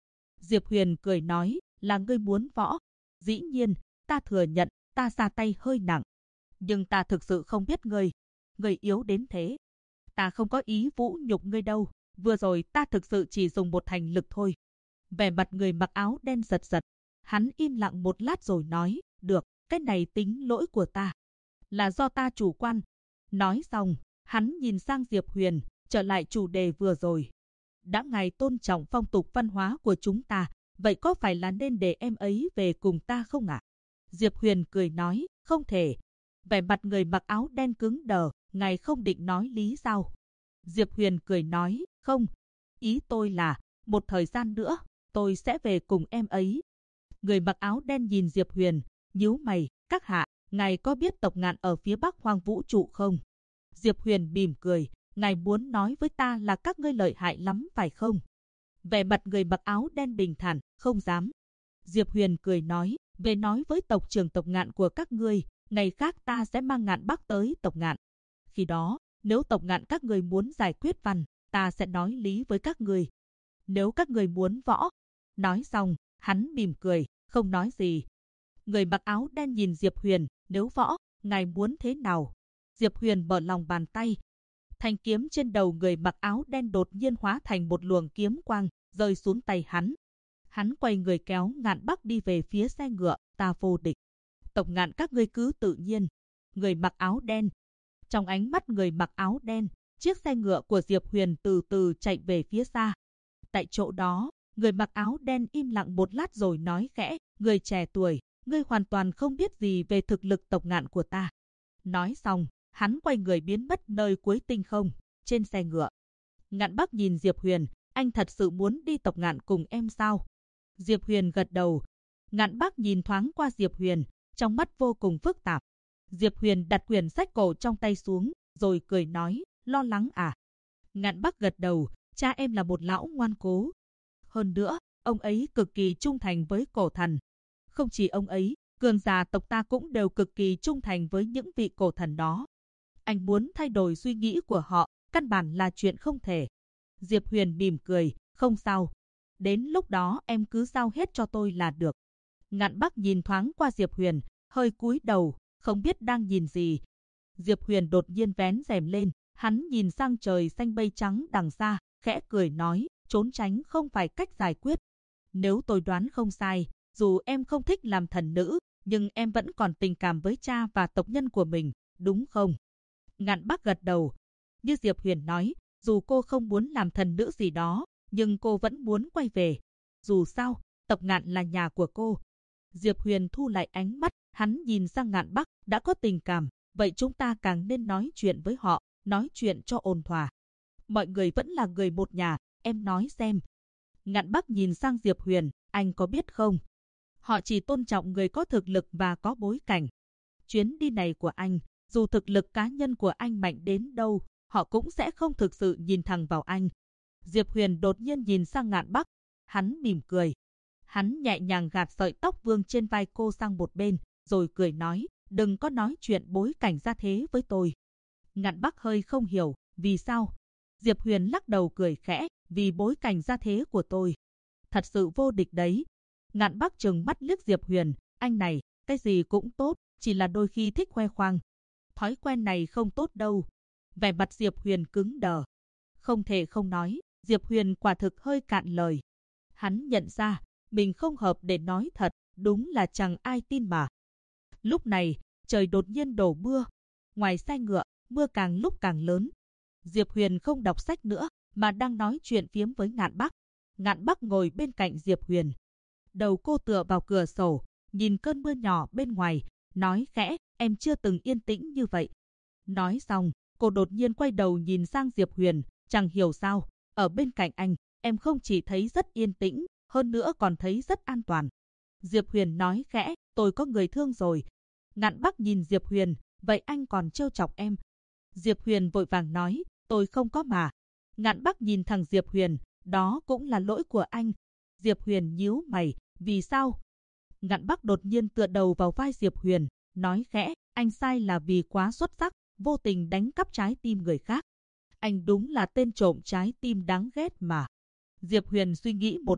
Diệp Huyền cười nói, là ngươi muốn võ. Dĩ nhiên, ta thừa nhận, ta ra tay hơi nặng. Nhưng ta thực sự không biết ngươi yếu đến thế. Ta không có ý vũ nhục ngươi đâu, vừa rồi ta thực sự chỉ dùng một thành lực thôi. Vẻ mặt người mặc áo đen giật giật. Hắn im lặng một lát rồi nói, được, cái này tính lỗi của ta. Là do ta chủ quan. Nói xong, hắn nhìn sang Diệp Huyền, trở lại chủ đề vừa rồi. Đã ngài tôn trọng phong tục văn hóa của chúng ta, vậy có phải là nên để em ấy về cùng ta không ạ? Diệp Huyền cười nói, không thể. Vẻ mặt người mặc áo đen cứng đờ, ngài không định nói lý sao? Diệp Huyền cười nói, không. Ý tôi là, một thời gian nữa, tôi sẽ về cùng em ấy. Người mặc áo đen nhìn Diệp Huyền, nhíu mày, các hạ, ngài có biết tộc Ngạn ở phía bắc hoang vũ trụ không? Diệp Huyền mỉm cười, ngài muốn nói với ta là các ngươi lợi hại lắm phải không? Vẻ mặt người mặc áo đen bình thản, không dám. Diệp Huyền cười nói, về nói với tộc trưởng tộc Ngạn của các ngươi, ngày khác ta sẽ mang Ngạn Bắc tới tộc Ngạn. Khi đó, nếu tộc Ngạn các ngươi muốn giải quyết văn, ta sẽ nói lý với các ngươi. Nếu các ngươi muốn võ. Nói xong, hắn mỉm cười, không nói gì. Người mặc áo đen nhìn Diệp Huyền, nếu võ, ngài muốn thế nào? Diệp Huyền mở lòng bàn tay. Thanh kiếm trên đầu người mặc áo đen đột nhiên hóa thành một luồng kiếm quang, rơi xuống tay hắn. Hắn quay người kéo Ngạn Bắc đi về phía xe ngựa, ta vô địch. Tộc Ngạn các ngươi cứ tự nhiên. Người mặc áo đen. Trong ánh mắt người mặc áo đen, chiếc xe ngựa của Diệp Huyền từ từ chạy về phía xa. Tại chỗ đó, người mặc áo đen im lặng một lát rồi nói khẽ, người trẻ tuổi, ngươi hoàn toàn không biết gì về thực lực tộc Ngạn của ta. Nói xong, hắn quay người biến mất nơi cuối tinh không, trên xe ngựa. Ngạn Bắc nhìn Diệp Huyền, anh thật sự muốn đi tộc Ngạn cùng em sao? Diệp Huyền gật đầu. Ngạn Bắc nhìn thoáng qua Diệp Huyền, trong mắt vô cùng phức tạp. Diệp Huyền đặt quyển sách cổ trong tay xuống, rồi cười nói, lo lắng à? Ngạn Bắc gật đầu, cha em là một lão ngoan cố. Hơn nữa, ông ấy cực kỳ trung thành với cổ thần. Không chỉ ông ấy, cường giả tộc ta cũng đều cực kỳ trung thành với những vị cổ thần đó. Anh muốn thay đổi suy nghĩ của họ, căn bản là chuyện không thể. Diệp Huyền mỉm cười, không sao. Đến lúc đó em cứ giao hết cho tôi là được. Ngạn Bắc nhìn thoáng qua Diệp Huyền, hơi cúi đầu, không biết đang nhìn gì. Diệp Huyền đột nhiên vén rèm lên, hắn nhìn sang trời xanh mây trắng đằng xa, khẽ cười nói, trốn tránh không phải cách giải quyết. Nếu tôi đoán không sai, dù em không thích làm thần nữ, nhưng em vẫn còn tình cảm với cha và tộc nhân của mình, đúng không? Ngạn Bắc gật đầu. Như Diệp Huyền nói, dù cô không muốn làm thần nữ gì đó, nhưng cô vẫn muốn quay về. Dù sao, tộc Ngạn là nhà của cô. Diệp Huyền thu lại ánh mắt, hắn nhìn sang Ngạn Bắc, đã có tình cảm, vậy chúng ta càng nên nói chuyện với họ, nói chuyện cho ổn thỏa. Mọi người vẫn là người một nhà, em nói xem. Ngạn Bắc nhìn sang Diệp Huyền, anh có biết không? Họ chỉ tôn trọng người có thực lực và có bối cảnh. Chuyến đi này của anh, dù thực lực cá nhân của anh mạnh đến đâu, họ cũng sẽ không thực sự nhìn thẳng vào anh. Diệp Huyền đột nhiên nhìn sang Ngạn Bắc, hắn mỉm cười. Hắn nhẹ nhàng gạt sợi tóc vương trên vai cô sang một bên, rồi cười nói, đừng có nói chuyện bối cảnh gia thế với tôi. Ngạn Bắc hơi không hiểu, vì sao? Diệp Huyền lắc đầu cười khẽ, vì bối cảnh gia thế của tôi. Thật sự vô địch đấy. Ngạn Bắc trừng mắt liếc Diệp Huyền, anh này, cái gì cũng tốt, chỉ là đôi khi thích khoe khoang. Thói quen này không tốt đâu. Vẻ mặt Diệp Huyền cứng đờ. Không thể không nói, Diệp Huyền quả thực hơi cạn lời. Hắn nhận ra, mình không hợp để nói thật, đúng là chẳng ai tin mà. Lúc này, trời đột nhiên đổ mưa. Ngoài xe ngựa, mưa càng lúc càng lớn. Diệp Huyền không đọc sách nữa, mà đang nói chuyện phiếm với Ngạn Bắc. Ngạn Bắc ngồi bên cạnh Diệp Huyền. Đầu cô tựa vào cửa sổ, nhìn cơn mưa nhỏ bên ngoài, nói khẽ, em chưa từng yên tĩnh như vậy. Nói xong, cô đột nhiên quay đầu nhìn sang Diệp Huyền, chẳng hiểu sao, ở bên cạnh anh, em không chỉ thấy rất yên tĩnh, hơn nữa còn thấy rất an toàn. Diệp Huyền nói khẽ, tôi có người thương rồi. Ngạn Bắc nhìn Diệp Huyền, vậy anh còn trêu chọc em? Diệp Huyền vội vàng nói, tôi không có mà. Ngạn Bắc nhìn thằng Diệp Huyền, đó cũng là lỗi của anh. Diệp Huyền nhíu mày, vì sao? Ngạn Bắc đột nhiên tựa đầu vào vai Diệp Huyền, nói khẽ, anh sai là vì quá xuất sắc, vô tình đánh cắp trái tim người khác. Anh đúng là tên trộm trái tim đáng ghét mà. Diệp Huyền suy nghĩ một chút,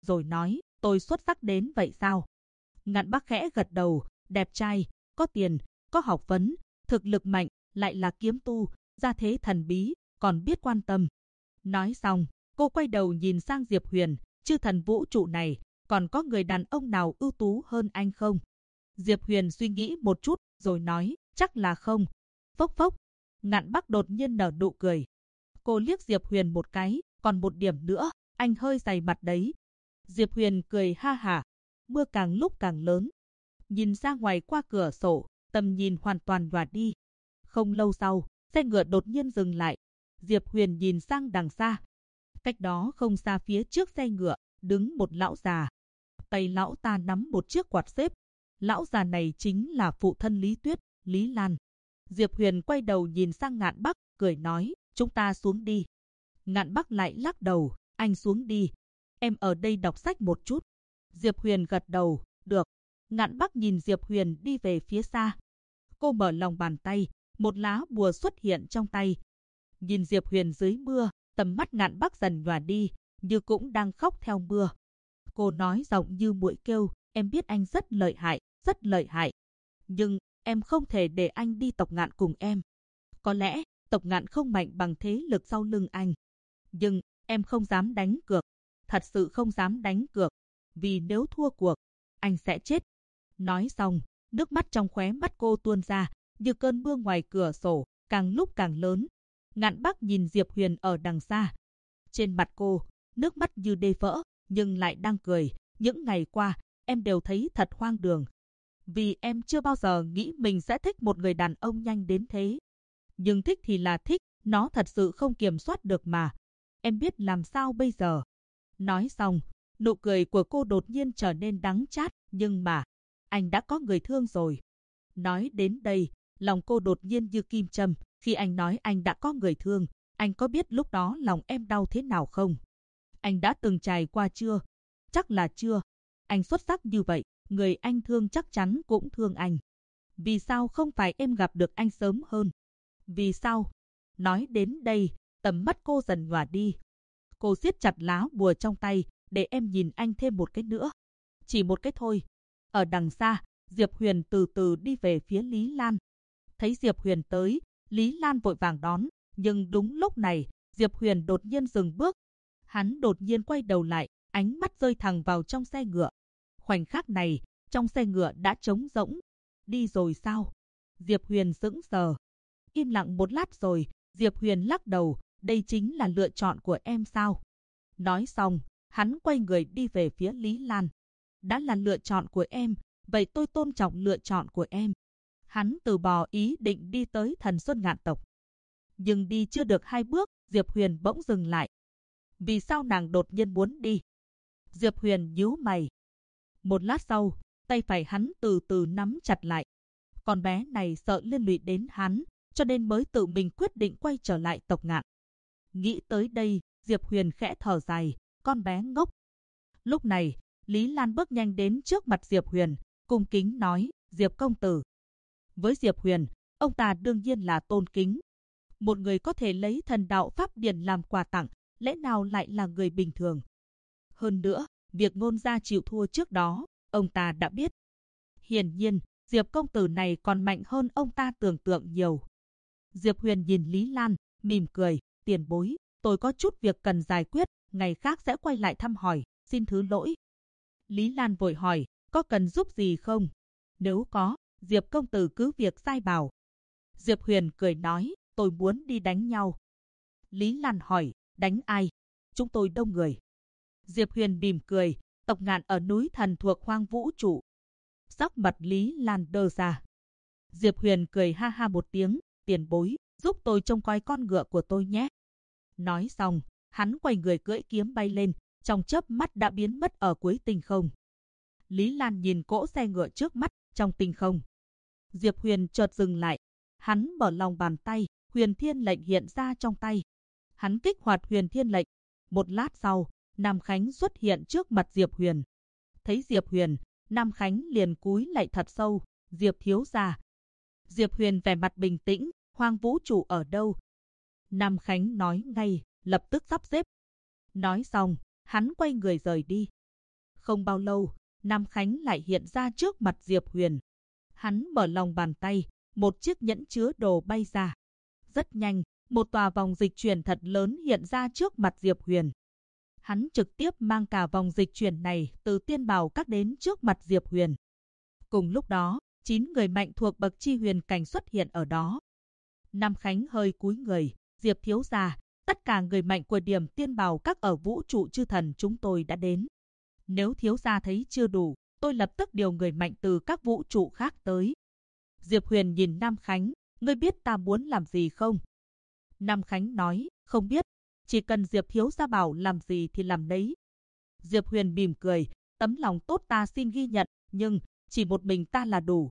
rồi nói, tôi xuất sắc đến vậy sao? Ngạn Bắc khẽ gật đầu, đẹp trai, có tiền, có học vấn, thực lực mạnh, lại là kiếm tu, gia thế thần bí, còn biết quan tâm. Nói xong, cô quay đầu nhìn sang Diệp Huyền, chư thần vũ trụ này, còn có người đàn ông nào ưu tú hơn anh không? Diệp Huyền suy nghĩ một chút, rồi nói, chắc là không. Phốc phốc, Ngạn Bắc đột nhiên nở nụ cười. Cô liếc Diệp Huyền một cái, còn một điểm nữa, anh hơi dày mặt đấy. Diệp Huyền cười ha hả, mưa càng lúc càng lớn. Nhìn ra ngoài qua cửa sổ, tầm nhìn hoàn toàn nhòa đi. Không lâu sau, xe ngựa đột nhiên dừng lại. Diệp Huyền nhìn sang đằng xa. Cách đó không xa phía trước xe ngựa, đứng một lão già. Tay lão ta nắm một chiếc quạt xếp. Lão già này chính là phụ thân Lý Tuyết, Lý Lan. Diệp Huyền quay đầu nhìn sang Ngạn Bắc, cười nói, chúng ta xuống đi. Ngạn Bắc lại lắc đầu, anh xuống đi. Em ở đây đọc sách một chút. Diệp Huyền gật đầu, được. Ngạn Bắc nhìn Diệp Huyền đi về phía xa. Cô mở lòng bàn tay, một lá bùa xuất hiện trong tay. Nhìn Diệp Huyền dưới mưa, tầm mắt Ngạn Bắc dần nhòa đi, như cũng đang khóc theo mưa. Cô nói giọng như muỗi kêu, em biết anh rất lợi hại, rất lợi hại. Nhưng em không thể để anh đi tộc Ngạn cùng em. Có lẽ tộc Ngạn không mạnh bằng thế lực sau lưng anh. Nhưng em không dám đánh cược. Thật sự không dám đánh cược. Vì nếu thua cuộc, anh sẽ chết. Nói xong, nước mắt trong khóe mắt cô tuôn ra, như cơn mưa ngoài cửa sổ, càng lúc càng lớn. Ngạn Bắc nhìn Diệp Huyền ở đằng xa. Trên mặt cô, nước mắt như đê vỡ, nhưng lại đang cười. Những ngày qua, em đều thấy thật hoang đường. Vì em chưa bao giờ nghĩ mình sẽ thích một người đàn ông nhanh đến thế. Nhưng thích thì là thích, nó thật sự không kiểm soát được mà. Em biết làm sao bây giờ. Nói xong, nụ cười của cô đột nhiên trở nên đắng chát, nhưng mà, anh đã có người thương rồi. Nói đến đây, lòng cô đột nhiên như kim châm, khi anh nói anh đã có người thương, anh có biết lúc đó lòng em đau thế nào không? Anh đã từng trải qua chưa? Chắc là chưa. Anh xuất sắc như vậy, người anh thương chắc chắn cũng thương anh. Vì sao không phải em gặp được anh sớm hơn? Vì sao? Nói đến đây, tầm mắt cô dần nhòa đi. Cô siết chặt lá bùa trong tay, để em nhìn anh thêm một cái nữa. Chỉ một cái thôi. Ở đằng xa, Diệp Huyền từ từ đi về phía Lý Lan. Thấy Diệp Huyền tới, Lý Lan vội vàng đón. Nhưng đúng lúc này, Diệp Huyền đột nhiên dừng bước. Hắn đột nhiên quay đầu lại, ánh mắt rơi thẳng vào trong xe ngựa. Khoảnh khắc này, trong xe ngựa đã trống rỗng. Đi rồi sao? Diệp Huyền sững sờ. Im lặng một lát rồi, Diệp Huyền lắc đầu, đây chính là lựa chọn của em sao? Nói xong, hắn quay người đi về phía Lý Lan. Đã là lựa chọn của em, vậy tôi tôn trọng lựa chọn của em. Hắn từ bỏ ý định đi tới Thần Xuân Ngạn tộc. Nhưng đi chưa được 2 bước, Diệp Huyền bỗng dừng lại. Vì sao nàng đột nhiên muốn đi? Diệp Huyền nhíu mày. Một lát sau, tay phải hắn từ từ nắm chặt lại. Con bé này sợ liên lụy đến hắn, cho nên mới tự mình quyết định quay trở lại tộc Ngạn. Nghĩ tới đây, Diệp Huyền khẽ thở dài, con bé ngốc. Lúc này, Lý Lan bước nhanh đến trước mặt Diệp Huyền, cung kính nói, Diệp công tử. Với Diệp Huyền, ông ta đương nhiên là tôn kính. Một người có thể lấy thần đạo pháp điển làm quà tặng, lẽ nào lại là người bình thường? Hơn nữa, việc Ngôn gia chịu thua trước đó, ông ta đã biết. Hiển nhiên, Diệp công tử này còn mạnh hơn ông ta tưởng tượng nhiều. Diệp Huyền nhìn Lý Lan, mỉm cười, tiền bối, tôi có chút việc cần giải quyết, ngày khác sẽ quay lại thăm hỏi, xin thứ lỗi. Lý Lan vội hỏi, có cần giúp gì không? Nếu có, Diệp công tử cứ việc sai bảo. Diệp Huyền cười nói, tôi muốn đi đánh nhau. Lý Lan hỏi, đánh ai? Chúng tôi đông người. Diệp Huyền mỉm cười, tộc Ngạn ở núi thần thuộc Hoang Vũ Trụ. Sắc mặt Lý Lan đơ ra. Diệp Huyền cười ha ha một tiếng, tiền bối, giúp tôi trông coi con ngựa của tôi nhé. Nói xong, hắn quay người cưỡi kiếm bay lên, trong chớp mắt đã biến mất ở cuối tinh không. Lý Lan nhìn cỗ xe ngựa trước mắt, trong tinh không. Diệp Huyền chợt dừng lại. Hắn mở lòng bàn tay, Huyền Thiên lệnh hiện ra trong tay. Hắn kích hoạt Huyền Thiên lệnh. Một lát sau, Nam Khánh xuất hiện trước mặt Diệp Huyền. Thấy Diệp Huyền, Nam Khánh liền cúi lạy thật sâu, Diệp thiếu gia. Diệp Huyền vẻ mặt bình tĩnh, Hoang Vũ Trụ ở đâu? Nam Khánh nói ngay, lập tức sắp xếp. Nói xong, hắn quay người rời đi. Không bao lâu, Nam Khánh lại hiện ra trước mặt Diệp Huyền. Hắn mở lòng bàn tay, một chiếc nhẫn chứa đồ bay ra. Rất nhanh, một tòa vòng dịch chuyển thật lớn hiện ra trước mặt Diệp Huyền. Hắn trực tiếp mang cả vòng dịch chuyển này từ Tiên Bảo Các đến trước mặt Diệp Huyền. Cùng lúc đó, 9 người mạnh thuộc bậc chi huyền cảnh xuất hiện ở đó. Nam Khánh hơi cúi người, Diệp thiếu gia, tất cả người mạnh của điểm Tiên Bảo Các ở vũ trụ chư thần chúng tôi đã đến. Nếu thiếu gia thấy chưa đủ, tôi lập tức điều người mạnh từ các vũ trụ khác tới. Diệp Huyền nhìn Nam Khánh, ngươi biết ta muốn làm gì không? Nam Khánh nói, không biết, chỉ cần Diệp thiếu gia bảo làm gì thì làm đấy. Diệp Huyền mỉm cười, tấm lòng tốt ta xin ghi nhận, nhưng chỉ một mình ta là đủ.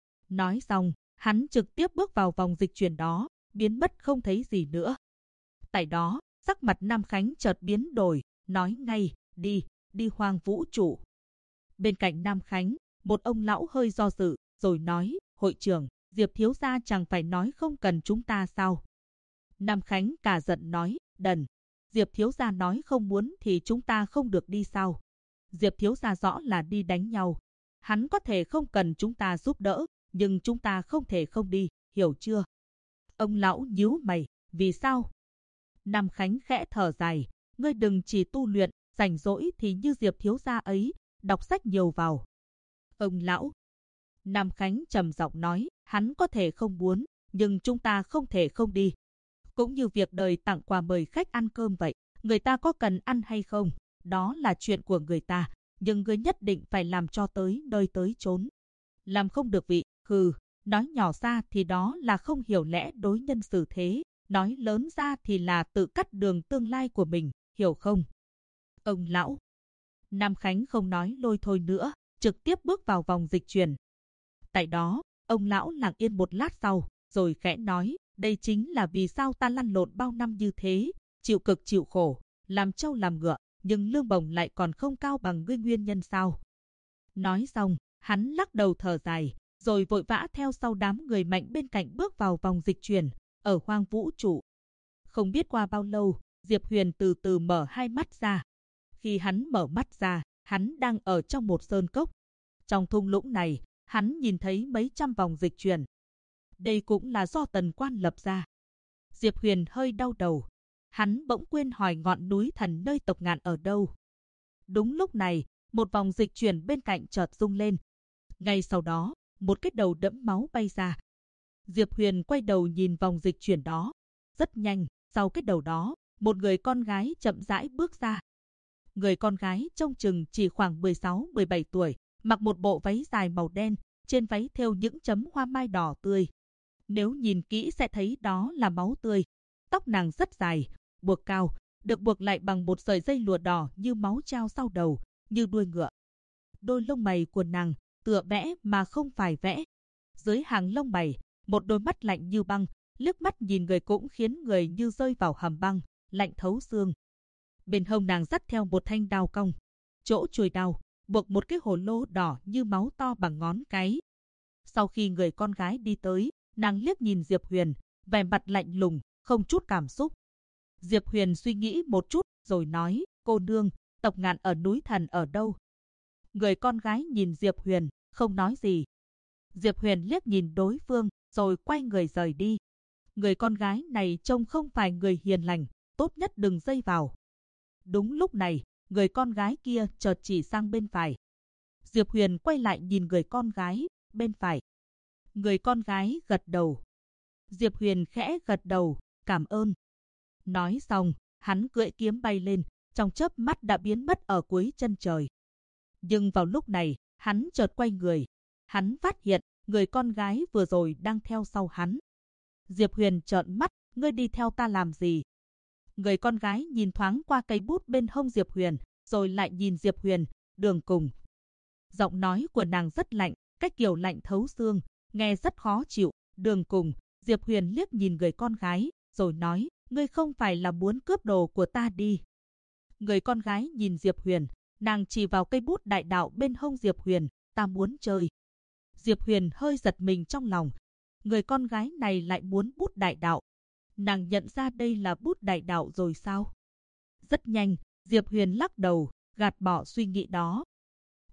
Nói xong, hắn trực tiếp bước vào vòng dịch chuyển đó, biến mất không thấy gì nữa. Tại đó, sắc mặt Nam Khánh chợt biến đổi, nói ngay, đi hoang vũ trụ. Bên cạnh Nam Khánh, một ông lão hơi do dự, rồi nói, hội trưởng, Diệp thiếu gia chẳng phải nói không cần chúng ta sao? Nam Khánh cả giận nói, đần, Diệp thiếu gia nói không muốn thì chúng ta không được đi sao? Diệp thiếu gia rõ là đi đánh nhau. Hắn có thể không cần chúng ta giúp đỡ, nhưng chúng ta không thể không đi, hiểu chưa? Ông lão nhíu mày, vì sao? Nam Khánh khẽ thở dài, ngươi đừng chỉ tu luyện, rảnh rỗi thì như Diệp thiếu gia ấy, đọc sách nhiều vào. Ông lão. Nam Khánh trầm giọng nói, hắn có thể không muốn, nhưng chúng ta không thể không đi. Cũng như việc đời tặng quà mời khách ăn cơm vậy, người ta có cần ăn hay không, đó là chuyện của người ta, nhưng ngươi nhất định phải làm cho tới nơi tới chốn. Làm không được vị, nói nhỏ ra thì đó là không hiểu lẽ đối nhân xử thế, nói lớn ra thì là tự cắt đường tương lai của mình, hiểu không? Ông lão. Nam Khánh không nói lôi thôi nữa, trực tiếp bước vào vòng dịch chuyển. Tại đó, ông lão lặng yên một lát sau, rồi khẽ nói, đây chính là vì sao ta lăn lộn bao năm như thế, chịu cực chịu khổ, làm trâu làm ngựa, nhưng lương bổng lại còn không cao bằng ngươi nguyên nhân sao? Nói xong, hắn lắc đầu thở dài, rồi vội vã theo sau đám người mạnh bên cạnh bước vào vòng dịch chuyển, ở hoang vũ trụ. Không biết qua bao lâu, Diệp Huyền từ từ mở hai mắt ra. Khi hắn mở mắt ra, hắn đang ở trong một sơn cốc. Trong thung lũng này, hắn nhìn thấy mấy trăm vòng dịch chuyển. Đây cũng là do Tần Quan lập ra. Diệp Huyền hơi đau đầu. Hắn bỗng quên hỏi ngọn núi thần nơi tộc Ngạn ở đâu. Đúng lúc này, một vòng dịch chuyển bên cạnh chợt rung lên. Ngay sau đó, một cái đầu đẫm máu bay ra. Diệp Huyền quay đầu nhìn vòng dịch chuyển đó. Rất nhanh, sau cái đầu đó, một người con gái chậm rãi bước ra. Người con gái trông chừng chỉ khoảng 16-17 tuổi, mặc một bộ váy dài màu đen, trên váy thêu những chấm hoa mai đỏ tươi. Nếu nhìn kỹ sẽ thấy đó là máu tươi. Tóc nàng rất dài, buộc cao, được buộc lại bằng một sợi dây lụa đỏ như máu treo sau đầu, như đuôi ngựa. Đôi lông mày của nàng tựa vẽ mà không phải vẽ. Dưới hàng lông mày, một đôi mắt lạnh như băng, liếc mắt nhìn người cũng khiến người như rơi vào hầm băng, lạnh thấu xương. Bên hông nàng dắt theo một thanh đao cong. Chỗ chùi đao, buộc một cái hồ lô đỏ như máu to bằng ngón cái. Sau khi người con gái đi tới, nàng liếc nhìn Diệp Huyền, vẻ mặt lạnh lùng, không chút cảm xúc. Diệp Huyền suy nghĩ một chút, rồi nói, cô nương, tộc Ngạn ở núi thần ở đâu? Người con gái nhìn Diệp Huyền, không nói gì. Diệp Huyền liếc nhìn đối phương, rồi quay người rời đi. Người con gái này trông không phải người hiền lành, tốt nhất đừng dây vào. Đúng lúc này, người con gái kia chợt chỉ sang bên phải. Diệp Huyền quay lại nhìn người con gái, bên phải. Người con gái gật đầu. Diệp Huyền khẽ gật đầu, cảm ơn. Nói xong, hắn cưỡi kiếm bay lên, trong chớp mắt đã biến mất ở cuối chân trời. Nhưng vào lúc này, hắn chợt quay người. Hắn phát hiện, người con gái vừa rồi đang theo sau hắn. Diệp Huyền trợn mắt, ngươi đi theo ta làm gì? Người con gái nhìn thoáng qua cây bút bên hông Diệp Huyền, rồi lại nhìn Diệp Huyền, Đường Cùng. Giọng nói của nàng rất lạnh, cách kiểu lạnh thấu xương, nghe rất khó chịu. Đường Cùng. Diệp Huyền liếc nhìn người con gái, rồi nói, ngươi không phải là muốn cướp đồ của ta đi. Người con gái nhìn Diệp Huyền, nàng chỉ vào cây bút đại đạo bên hông Diệp Huyền, ta muốn chơi. Diệp Huyền hơi giật mình trong lòng. Người con gái này lại muốn bút đại đạo. Nàng nhận ra đây là bút đại đạo rồi sao? Rất nhanh, Diệp Huyền lắc đầu, gạt bỏ suy nghĩ đó.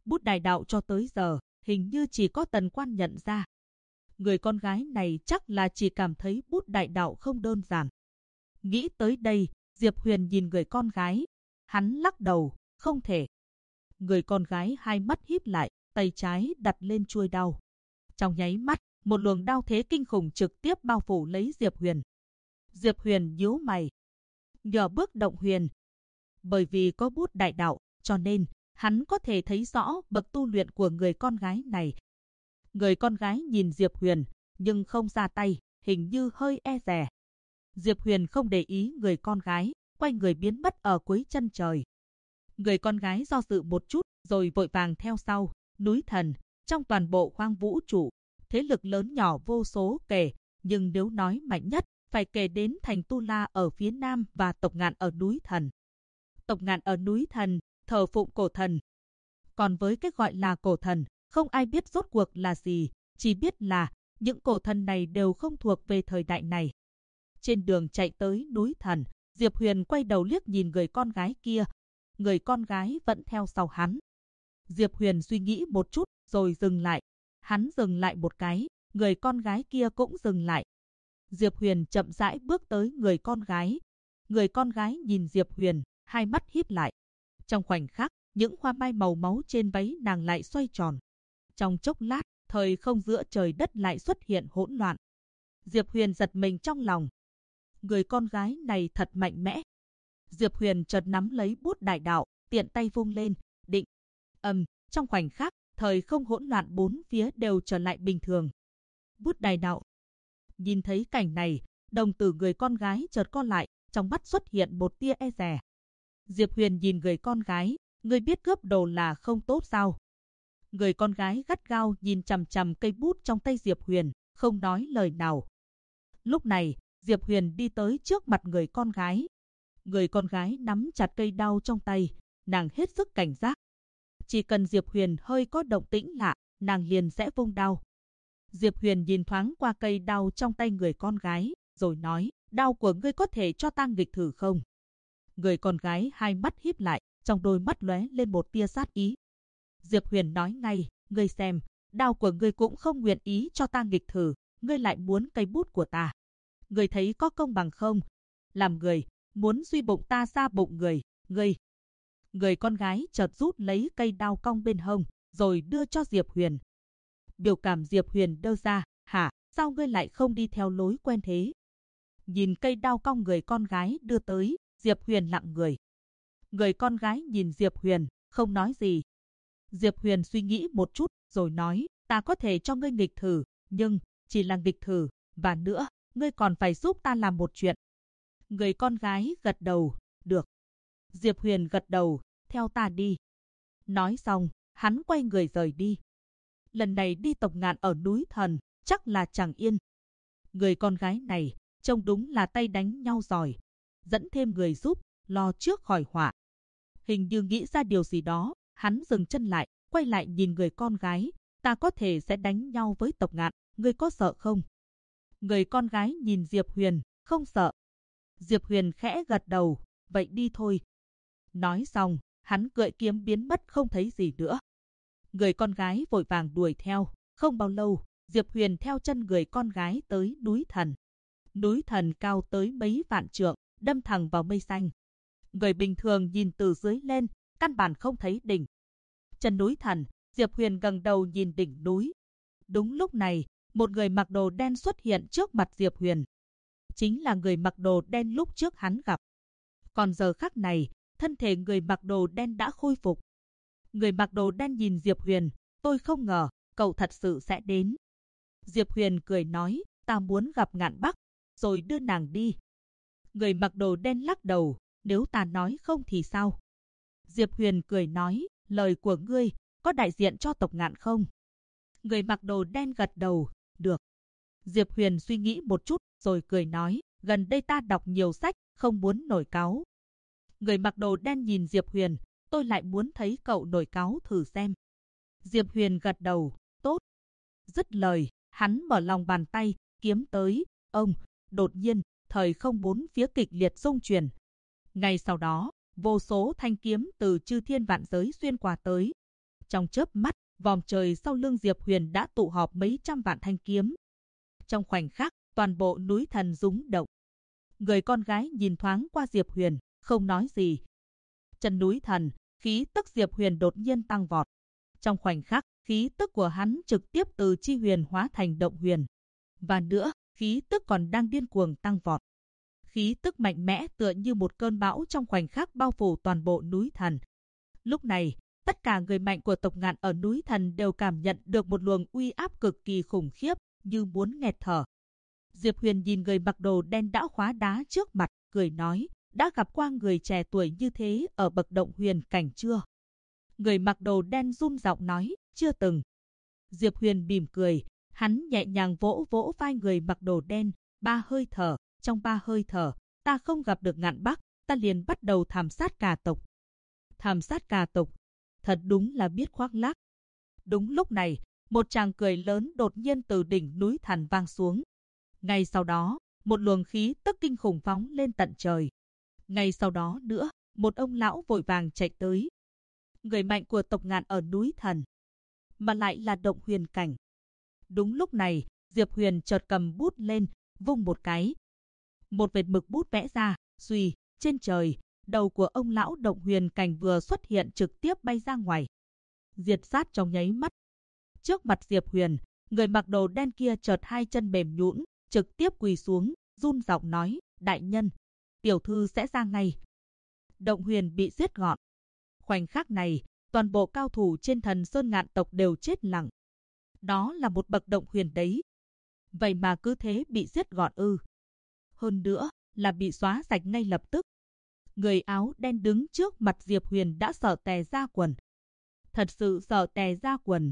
Bút đại đạo cho tới giờ, hình như chỉ có Tần Quan nhận ra. Người con gái này chắc là chỉ cảm thấy bút đại đạo không đơn giản. Nghĩ tới đây, Diệp Huyền nhìn người con gái. Hắn lắc đầu, không thể. Người con gái hai mắt híp lại, tay trái đặt lên chuôi đao. Trong nháy mắt, một luồng đao thế kinh khủng trực tiếp bao phủ lấy Diệp Huyền. Diệp Huyền nhíu mày. Nhờ bước động huyền. Bởi vì có bút đại đạo, cho nên hắn có thể thấy rõ bậc tu luyện của người con gái này. Người con gái nhìn Diệp Huyền, nhưng không ra tay, hình như hơi e dè. Diệp Huyền không để ý người con gái, quay người biến mất ở cuối chân trời. Người con gái do dự một chút, rồi vội vàng theo sau. Núi Thần, trong toàn bộ hoang vũ trụ, thế lực lớn nhỏ vô số kể, nhưng nếu nói mạnh nhất, phải kể đến thành Tu La ở phía nam và tộc Ngạn ở núi Thần. Tộc Ngạn ở núi Thần, thờ phụng cổ thần. Còn với cái gọi là cổ thần, không ai biết rốt cuộc là gì, chỉ biết là những cổ thần này đều không thuộc về thời đại này. Trên đường chạy tới núi Thần, Diệp Huyền quay đầu liếc nhìn người con gái kia. Người con gái vẫn theo sau hắn. Diệp Huyền suy nghĩ một chút, rồi dừng lại. Hắn dừng lại một cái, người con gái kia cũng dừng lại. Diệp Huyền chậm rãi bước tới người con gái. Người con gái nhìn Diệp Huyền, hai mắt híp lại. Trong khoảnh khắc, những hoa mai màu máu trên váy nàng lại xoay tròn. Trong chốc lát, thời không giữa trời đất lại xuất hiện hỗn loạn. Diệp Huyền giật mình trong lòng. Người con gái này thật mạnh mẽ. Diệp Huyền chợt nắm lấy bút đại đạo, tiện tay vung lên, định. Trong khoảnh khắc, thời không hỗn loạn bốn phía đều trở lại bình thường. Bút đại đạo. Nhìn thấy cảnh này, đồng tử người con gái chợt co lại, trong mắt xuất hiện một tia e dè. Diệp Huyền nhìn người con gái, ngươi biết cướp đồ là không tốt sao? Người con gái gắt gao nhìn chằm chằm cây bút trong tay Diệp Huyền, không nói lời nào. Lúc này, Diệp Huyền đi tới trước mặt người con gái. Người con gái nắm chặt cây đao trong tay, nàng hết sức cảnh giác. Chỉ cần Diệp Huyền hơi có động tĩnh lạ, nàng liền sẽ vung đao. Diệp Huyền nhìn thoáng qua cây đao trong tay người con gái, rồi nói, đao của ngươi có thể cho ta nghịch thử không? Người con gái hai mắt híp lại, trong đôi mắt lóe lên một tia sát ý. Diệp Huyền nói ngay, ngươi xem, đao của ngươi cũng không nguyện ý cho ta nghịch thử, ngươi lại muốn cây bút của ta. Ngươi thấy có công bằng không? Làm người, muốn suy bụng ta ra bụng người, ngươi. Người con gái chợt rút lấy cây đao cong bên hông, rồi đưa cho Diệp Huyền. Biểu cảm Diệp Huyền đơ ra, hả, sao ngươi lại không đi theo lối quen thế? Nhìn cây đao cong người con gái đưa tới, Diệp Huyền lặng người. Người con gái nhìn Diệp Huyền, không nói gì. Diệp Huyền suy nghĩ một chút, rồi nói, ta có thể cho ngươi nghịch thử, nhưng chỉ là nghịch thử, và nữa, ngươi còn phải giúp ta làm một chuyện. Người con gái gật đầu, được. Diệp Huyền gật đầu, theo ta đi. Nói xong, hắn quay người rời đi. Lần này đi tộc Ngạn ở núi Thần, chắc là chẳng yên. Người con gái này, trông đúng là tay đánh nhau giỏi. Dẫn thêm người giúp, lo trước khỏi họa. Hình như nghĩ ra điều gì đó, hắn dừng chân lại, quay lại nhìn người con gái. Ta có thể sẽ đánh nhau với tộc Ngạn, ngươi có sợ không? Người con gái nhìn Diệp Huyền, không sợ. Diệp Huyền khẽ gật đầu, vậy đi thôi. Nói xong, hắn cưỡi kiếm biến mất không thấy gì nữa. Người con gái vội vàng đuổi theo, không bao lâu, Diệp Huyền theo chân người con gái tới núi Thần. Núi Thần cao tới mấy vạn trượng, đâm thẳng vào mây xanh. Người bình thường nhìn từ dưới lên, căn bản không thấy đỉnh. Chân núi Thần, Diệp Huyền ngẩng đầu nhìn đỉnh núi. Đúng lúc này, một người mặc đồ đen xuất hiện trước mặt Diệp Huyền. Chính là người mặc đồ đen lúc trước hắn gặp. Còn giờ khắc này, thân thể người mặc đồ đen đã khôi phục. Người mặc đồ đen nhìn Diệp Huyền, tôi không ngờ, cậu thật sự sẽ đến. Diệp Huyền cười nói, ta muốn gặp Ngạn Bắc, rồi đưa nàng đi. Người mặc đồ đen lắc đầu, nếu ta nói không thì sao? Diệp Huyền cười nói, lời của ngươi, có đại diện cho tộc Ngạn không? Người mặc đồ đen gật đầu, được. Diệp Huyền suy nghĩ một chút, rồi cười nói, gần đây ta đọc nhiều sách, không muốn nổi cáu. Người mặc đồ đen nhìn Diệp Huyền, tôi lại muốn thấy cậu nổi cáu thử xem. Diệp Huyền gật đầu, tốt. Dứt lời, hắn mở lòng bàn tay, kiếm tới, ông, đột nhiên, thời không bốn phía kịch liệt xung chuyển. Ngay sau đó, vô số thanh kiếm từ chư thiên vạn giới xuyên qua tới. Trong chớp mắt, vòm trời sau lưng Diệp Huyền đã tụ họp mấy trăm vạn thanh kiếm. Trong khoảnh khắc, toàn bộ núi thần rúng động. Người con gái nhìn thoáng qua Diệp Huyền, không nói gì. Chân núi thần, khí tức Diệp Huyền đột nhiên tăng vọt. Trong khoảnh khắc, khí tức của hắn trực tiếp từ chi huyền hóa thành động huyền. Và nữa, khí tức còn đang điên cuồng tăng vọt. Khí tức mạnh mẽ tựa như một cơn bão trong khoảnh khắc bao phủ toàn bộ núi thần. Lúc này, tất cả người mạnh của tộc Ngạn ở núi thần đều cảm nhận được một luồng uy áp cực kỳ khủng khiếp, như muốn nghẹt thở. Diệp Huyền nhìn người mặc đồ đen đã hóa đá trước mặt, cười nói, đã gặp qua người trẻ tuổi như thế ở bậc động huyền cảnh chưa? Người mặc đồ đen run giọng nói, chưa từng. Diệp Huyền mỉm cười, hắn nhẹ nhàng vỗ vỗ vai người mặc đồ đen, 3 hơi thở, trong 3 hơi thở, ta không gặp được Ngạn Bắc, ta liền bắt đầu thảm sát cả tộc. Thảm sát cả tộc, thật đúng là biết khoác lác. Đúng lúc này, một tràng cười lớn đột nhiên từ đỉnh núi thần vang xuống. Ngay sau đó, một luồng khí tức kinh khủng phóng lên tận trời. Ngay sau đó nữa, một ông lão vội vàng chạy tới. Người mạnh của tộc Ngạn ở núi thần, mà lại là động huyền cảnh. Đúng lúc này, Diệp Huyền chợt cầm bút lên, vung một cái. Một vệt mực bút vẽ ra, suy, trên trời, đầu của ông lão động huyền cảnh vừa xuất hiện trực tiếp bay ra ngoài. Diệt sát trong nháy mắt. Trước mặt Diệp Huyền, người mặc đồ đen kia chợt hai chân mềm nhũn, trực tiếp quỳ xuống, run giọng nói, đại nhân, tiểu thư sẽ ra ngay. Động huyền bị giết gọn. Khoảnh khắc này, toàn bộ cao thủ trên Thần Sơn Ngạn tộc đều chết lặng. Đó là một bậc động huyền đấy. Vậy mà cứ thế bị giết gọn ư? Hơn nữa, là bị xóa sạch ngay lập tức. Người áo đen đứng trước mặt Diệp Huyền đã sợ tè ra quần. Thật sự sợ tè ra quần.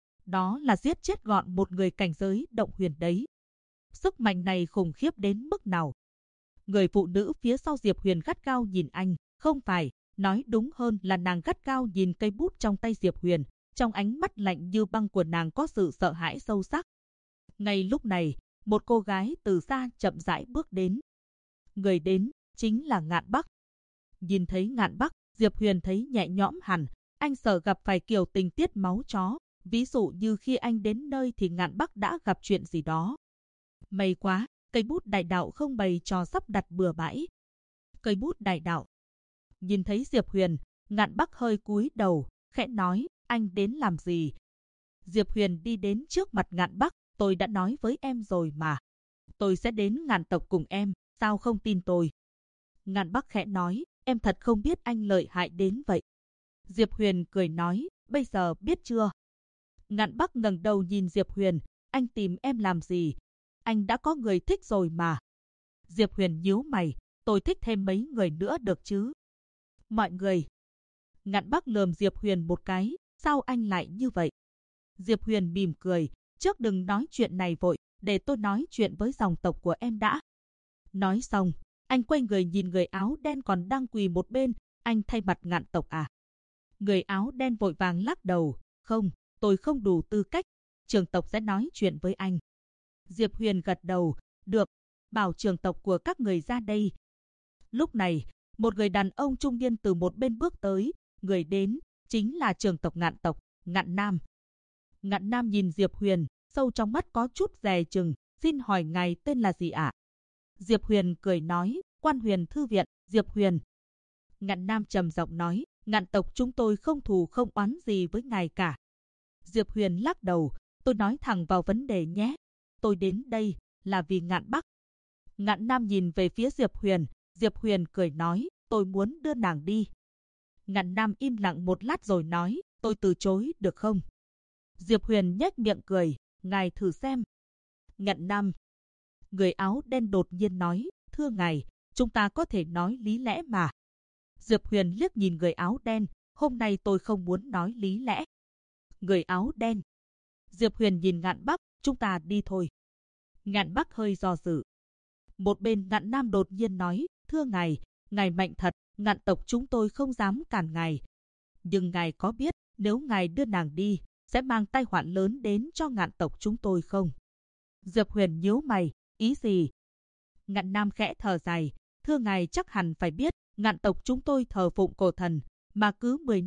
Đó là giết chết gọn một người cảnh giới động huyền đấy. Sức mạnh này khủng khiếp đến mức nào? Người phụ nữ phía sau Diệp Huyền gắt gao nhìn anh, không phải, nói đúng hơn là nàng gắt gao nhìn cây bút trong tay Diệp Huyền, trong ánh mắt lạnh như băng của nàng có sự sợ hãi sâu sắc. Ngay lúc này, một cô gái từ xa chậm rãi bước đến. Người đến chính là Ngạn Bắc. Nhìn thấy Ngạn Bắc, Diệp Huyền thấy nhẹ nhõm hẳn, anh sợ gặp phải kiểu tình tiết máu chó, ví dụ như khi anh đến nơi thì Ngạn Bắc đã gặp chuyện gì đó. May quá, cây bút đại đạo không bày trò sắp đặt bừa bãi. Cây bút đại đạo. Nhìn thấy Diệp Huyền, Ngạn Bắc hơi cúi đầu, khẽ nói, anh đến làm gì? Diệp Huyền đi đến trước mặt Ngạn Bắc, tôi đã nói với em rồi mà. Tôi sẽ đến Ngạn tộc cùng em, sao không tin tôi? Ngạn Bắc khẽ nói, em thật không biết anh lợi hại đến vậy. Diệp Huyền cười nói, bây giờ biết chưa? Ngạn Bắc ngẩng đầu nhìn Diệp Huyền, anh tìm em làm gì? Anh đã có người thích rồi mà. Diệp Huyền nhíu mày, tôi thích thêm mấy người nữa được chứ? Mọi người. Ngạn Bắc lườm Diệp Huyền một cái, sao anh lại như vậy? Diệp Huyền mỉm cười, trước đừng nói chuyện này vội, để tôi nói chuyện với dòng tộc của em đã. Nói xong, anh quay người nhìn người áo đen còn đang quỳ một bên, anh thay mặt Ngạn tộc à? Người áo đen vội vàng lắc đầu, không, tôi không đủ tư cách, trưởng tộc sẽ nói chuyện với anh. Diệp Huyền gật đầu, được, bảo trưởng tộc của các người ra đây. Lúc này, một người đàn ông trung niên từ một bên bước tới, người đến chính là trưởng tộc Ngạn tộc, Ngạn Nam. Ngạn Nam nhìn Diệp Huyền, sâu trong mắt có chút dè chừng, xin hỏi ngài tên là gì ạ? Diệp Huyền cười nói, Quan Huyền Thư viện, Diệp Huyền. Ngạn Nam trầm giọng nói, Ngạn tộc chúng tôi không thù không oán gì với ngài cả. Diệp Huyền lắc đầu, tôi nói thẳng vào vấn đề nhé. Tôi đến đây là vì Ngạn Bắc. Ngạn Nam nhìn về phía Diệp Huyền cười nói, tôi muốn đưa nàng đi. Ngạn Nam im lặng một lát rồi nói, tôi từ chối được không? Diệp Huyền nhếch miệng cười, ngài thử xem. Ngạn Nam. Người áo đen đột nhiên nói, thưa ngài, chúng ta có thể nói lý lẽ mà. Diệp Huyền liếc nhìn người áo đen, hôm nay tôi không muốn nói lý lẽ. Người áo đen. Diệp Huyền nhìn Ngạn Bắc, chúng ta đi thôi. Ngạn Bắc hơi do dự. Một bên Ngạn Nam đột nhiên nói, thưa ngài, ngài mạnh thật, Ngạn tộc chúng tôi không dám cản ngài. Nhưng ngài có biết, nếu ngài đưa nàng đi, sẽ mang tai họa lớn đến cho Ngạn tộc chúng tôi không? Diệp Huyền nhíu mày, ý gì? Ngạn Nam khẽ thở dài, thưa ngài chắc hẳn phải biết, Ngạn tộc chúng tôi thờ phụng cổ thần, mà cứ 10 năm,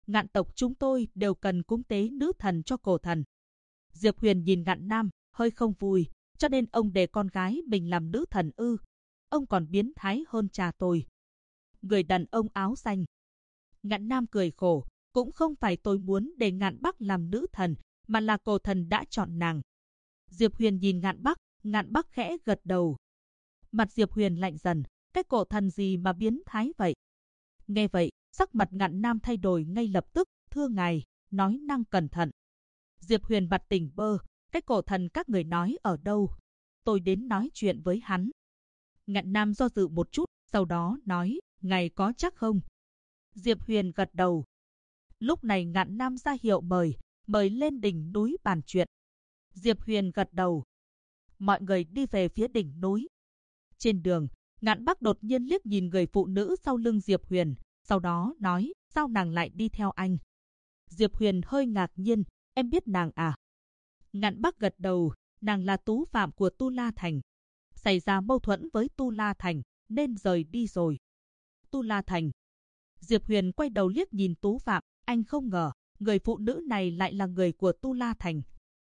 ngạn tộc chúng tôi đều cần cúng tế nữ thần cho cổ thần. Diệp Huyền nhìn Ngạn Nam, hơi không vui, cho nên ông để con gái mình làm nữ thần ư? Ông còn biến thái hơn cha tôi. Người đàn ông áo xanh. Ngạn Nam cười khổ, cũng không phải tôi muốn để Ngạn Bắc làm nữ thần, mà là cổ thần đã chọn nàng. Diệp Huyền nhìn Ngạn Bắc khẽ gật đầu. Mặt Diệp Huyền lạnh dần, cái cổ thần gì mà biến thái vậy? Nghe vậy, sắc mặt Ngạn Nam thay đổi ngay lập tức, thưa ngài, nói năng cẩn thận. Diệp Huyền mặt tỉnh bơ, cái cổ thần các người nói ở đâu? Tôi đến nói chuyện với hắn. Ngạn Nam do dự một chút, sau đó nói, ngài có chắc không? Diệp Huyền gật đầu. Lúc này Ngạn Nam ra hiệu mời lên đỉnh núi bàn chuyện. Diệp Huyền gật đầu. Mọi người đi về phía đỉnh núi. Trên đường, Ngạn Bắc đột nhiên liếc nhìn người phụ nữ sau lưng Diệp Huyền, sau đó nói, sao nàng lại đi theo anh? Diệp Huyền hơi ngạc nhiên, em biết nàng à? Ngạn Bắc gật đầu, nàng là tú phạm của Tu La Thành. Xảy ra mâu thuẫn với Tu La Thành, nên rời đi rồi. Tu La Thành. Diệp Huyền quay đầu liếc nhìn Tú Phạm, anh không ngờ, người phụ nữ này lại là người của Tu La Thành.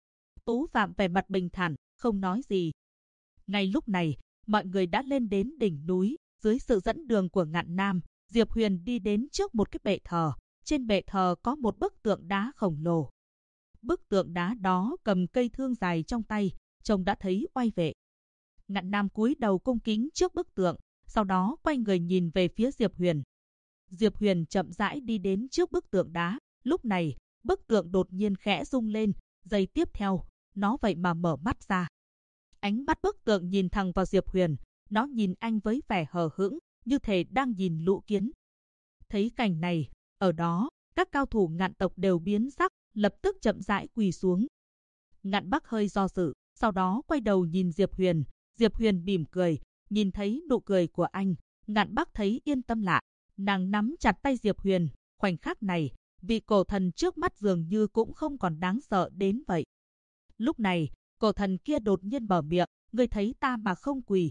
Tú Phạm vẻ mặt bình thản, không nói gì. Ngay lúc này, mọi người đã lên đến đỉnh núi, dưới sự dẫn đường của Ngạn Nam, Diệp Huyền đi đến trước một cái bệ thờ. Trên bệ thờ có một bức tượng đá khổng lồ. Bức tượng đá đó cầm cây thương dài trong tay, trông đã thấy oai vệ. Ngạn Nam cúi đầu cung kính trước bức tượng, sau đó quay người nhìn về phía Diệp Huyền. Diệp Huyền chậm rãi đi đến trước bức tượng đá. Lúc này, bức tượng đột nhiên khẽ rung lên, giây tiếp theo, nó vậy mà mở mắt ra. Ánh mắt bức tượng nhìn thẳng vào Diệp Huyền, nó nhìn anh với vẻ hờ hững, như thể đang nhìn lũ kiến. Thấy cảnh này, ở đó, các cao thủ Ngạn tộc đều biến sắc, lập tức chậm rãi quỳ xuống. Ngạn Bắc hơi do dự, sau đó quay đầu nhìn Diệp Huyền. Diệp Huyền mỉm cười, nhìn thấy nụ cười của anh, Ngạn Bắc thấy yên tâm lại. Nàng nắm chặt tay Diệp Huyền, khoảnh khắc này, vị cổ thần trước mắt dường như cũng không còn đáng sợ đến vậy. Lúc này, cổ thần kia đột nhiên mở miệng, ngươi thấy ta mà không quỳ.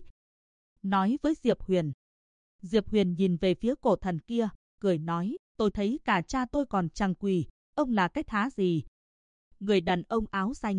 Nói với Diệp Huyền. Diệp Huyền nhìn về phía cổ thần kia, cười nói, tôi thấy cả cha tôi còn chẳng quỳ, ông là cái thá gì? Người đàn ông áo xanh.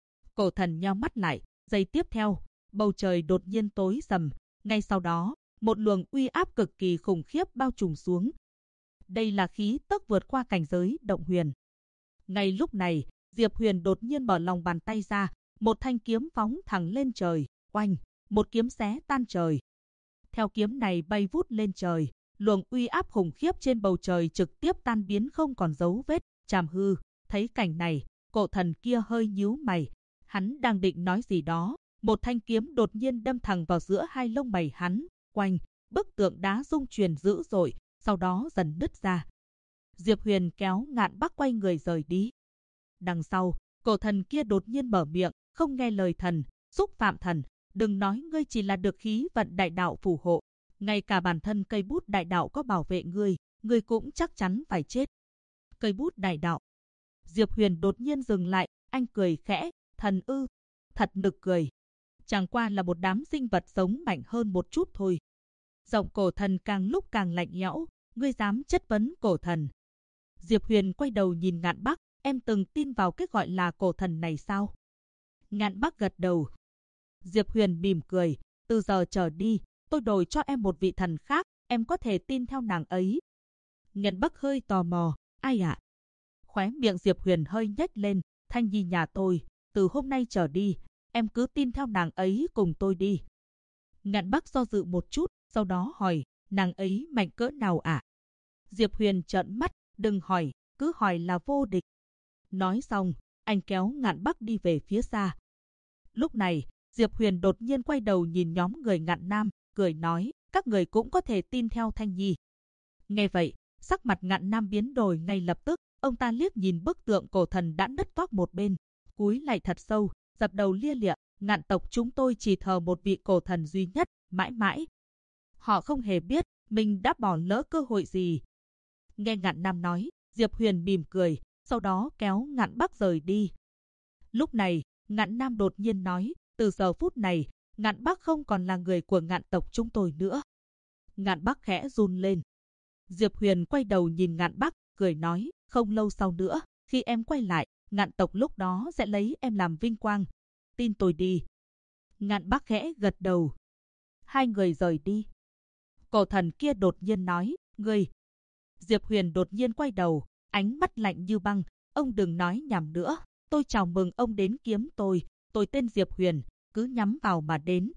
Cổ thần nheo mắt lại, giây tiếp theo, bầu trời đột nhiên tối sầm, ngay sau đó, một luồng uy áp cực kỳ khủng khiếp bao trùm xuống. Đây là khí tức vượt qua cảnh giới động huyền. Ngay lúc này, Diệp Huyền đột nhiên mở lòng bàn tay ra, một thanh kiếm phóng thẳng lên trời, oanh, một kiếm xé tan trời. Theo kiếm này bay vút lên trời, luồng uy áp khủng khiếp trên bầu trời trực tiếp tan biến không còn dấu vết. Trảm Hư, thấy cảnh này, cổ thần kia hơi nhíu mày, hắn đang định nói gì đó, một thanh kiếm đột nhiên đâm thẳng vào giữa hai lông mày hắn, oanh, bức tượng đá rung chuyển dữ dội, sau đó dần nứt ra. Diệp Huyền kéo Ngạn Bắc quay người rời đi. Đằng sau, cổ thần kia đột nhiên mở miệng, không nghe lời thần, xúc phạm thần, đừng nói ngươi chỉ là được khí vận đại đạo phù hộ, ngay cả bản thân cây bút đại đạo có bảo vệ ngươi cũng chắc chắn phải chết. Cây bút đại đạo. Diệp Huyền đột nhiên dừng lại, anh cười khẽ, thần ư, thật nực cười. Chẳng qua là một đám sinh vật sống mạnh hơn một chút thôi. Giọng cổ thần càng lúc càng lạnh lẽo, ngươi dám chất vấn cổ thần. Diệp Huyền quay đầu nhìn Ngạn Bắc, em từng tin vào cái gọi là cổ thần này sao? Ngạn Bắc gật đầu. Diệp Huyền mỉm cười, từ giờ trở đi, tôi đổi cho em một vị thần khác, em có thể tin theo nàng ấy. Ngạn Bắc hơi tò mò, ai ạ? Khóe miệng Diệp Huyền hơi nhếch lên, Thanh Nhi nhà tôi, từ hôm nay trở đi, em cứ tin theo nàng ấy cùng tôi đi. Ngạn Bắc do dự một chút, sau đó hỏi, nàng ấy mạnh cỡ nào ạ? Diệp Huyền trợn mắt, đừng hỏi, cứ hỏi là vô địch. Nói xong, anh kéo Ngạn Bắc đi về phía xa. Lúc này, Diệp Huyền đột nhiên quay đầu nhìn nhóm người Ngạn Nam, cười nói, các người cũng có thể tin theo Thanh Nhi. Nghe vậy, sắc mặt Ngạn Nam biến đổi ngay lập tức, ông ta liếc nhìn bức tượng cổ thần đã nứt toác một bên, cúi lại thật sâu, dập đầu lia lịa, Ngạn tộc chúng tôi chỉ thờ một vị cổ thần duy nhất, mãi mãi. Họ không hề biết mình đã bỏ lỡ cơ hội gì. Nghe Ngạn Nam nói, Diệp Huyền mỉm cười, sau đó kéo Ngạn Bắc rời đi. Lúc này, Ngạn Nam đột nhiên nói, từ giờ phút này, Ngạn Bắc không còn là người của Ngạn tộc chúng tôi nữa. Ngạn Bắc khẽ run lên. Diệp Huyền quay đầu nhìn Ngạn Bắc, cười nói, không lâu sau nữa, khi em quay lại, Ngạn tộc lúc đó sẽ lấy em làm vinh quang. Tin tôi đi. Ngạn Bắc khẽ gật đầu. Hai người rời đi. Cổ thần kia đột nhiên nói, ngươi. Diệp Huyền đột nhiên quay đầu, ánh mắt lạnh như băng. Ông đừng nói nhảm nữa. Tôi chào mừng ông đến kiếm tôi. Tôi tên Diệp Huyền, cứ nhắm vào mà đến.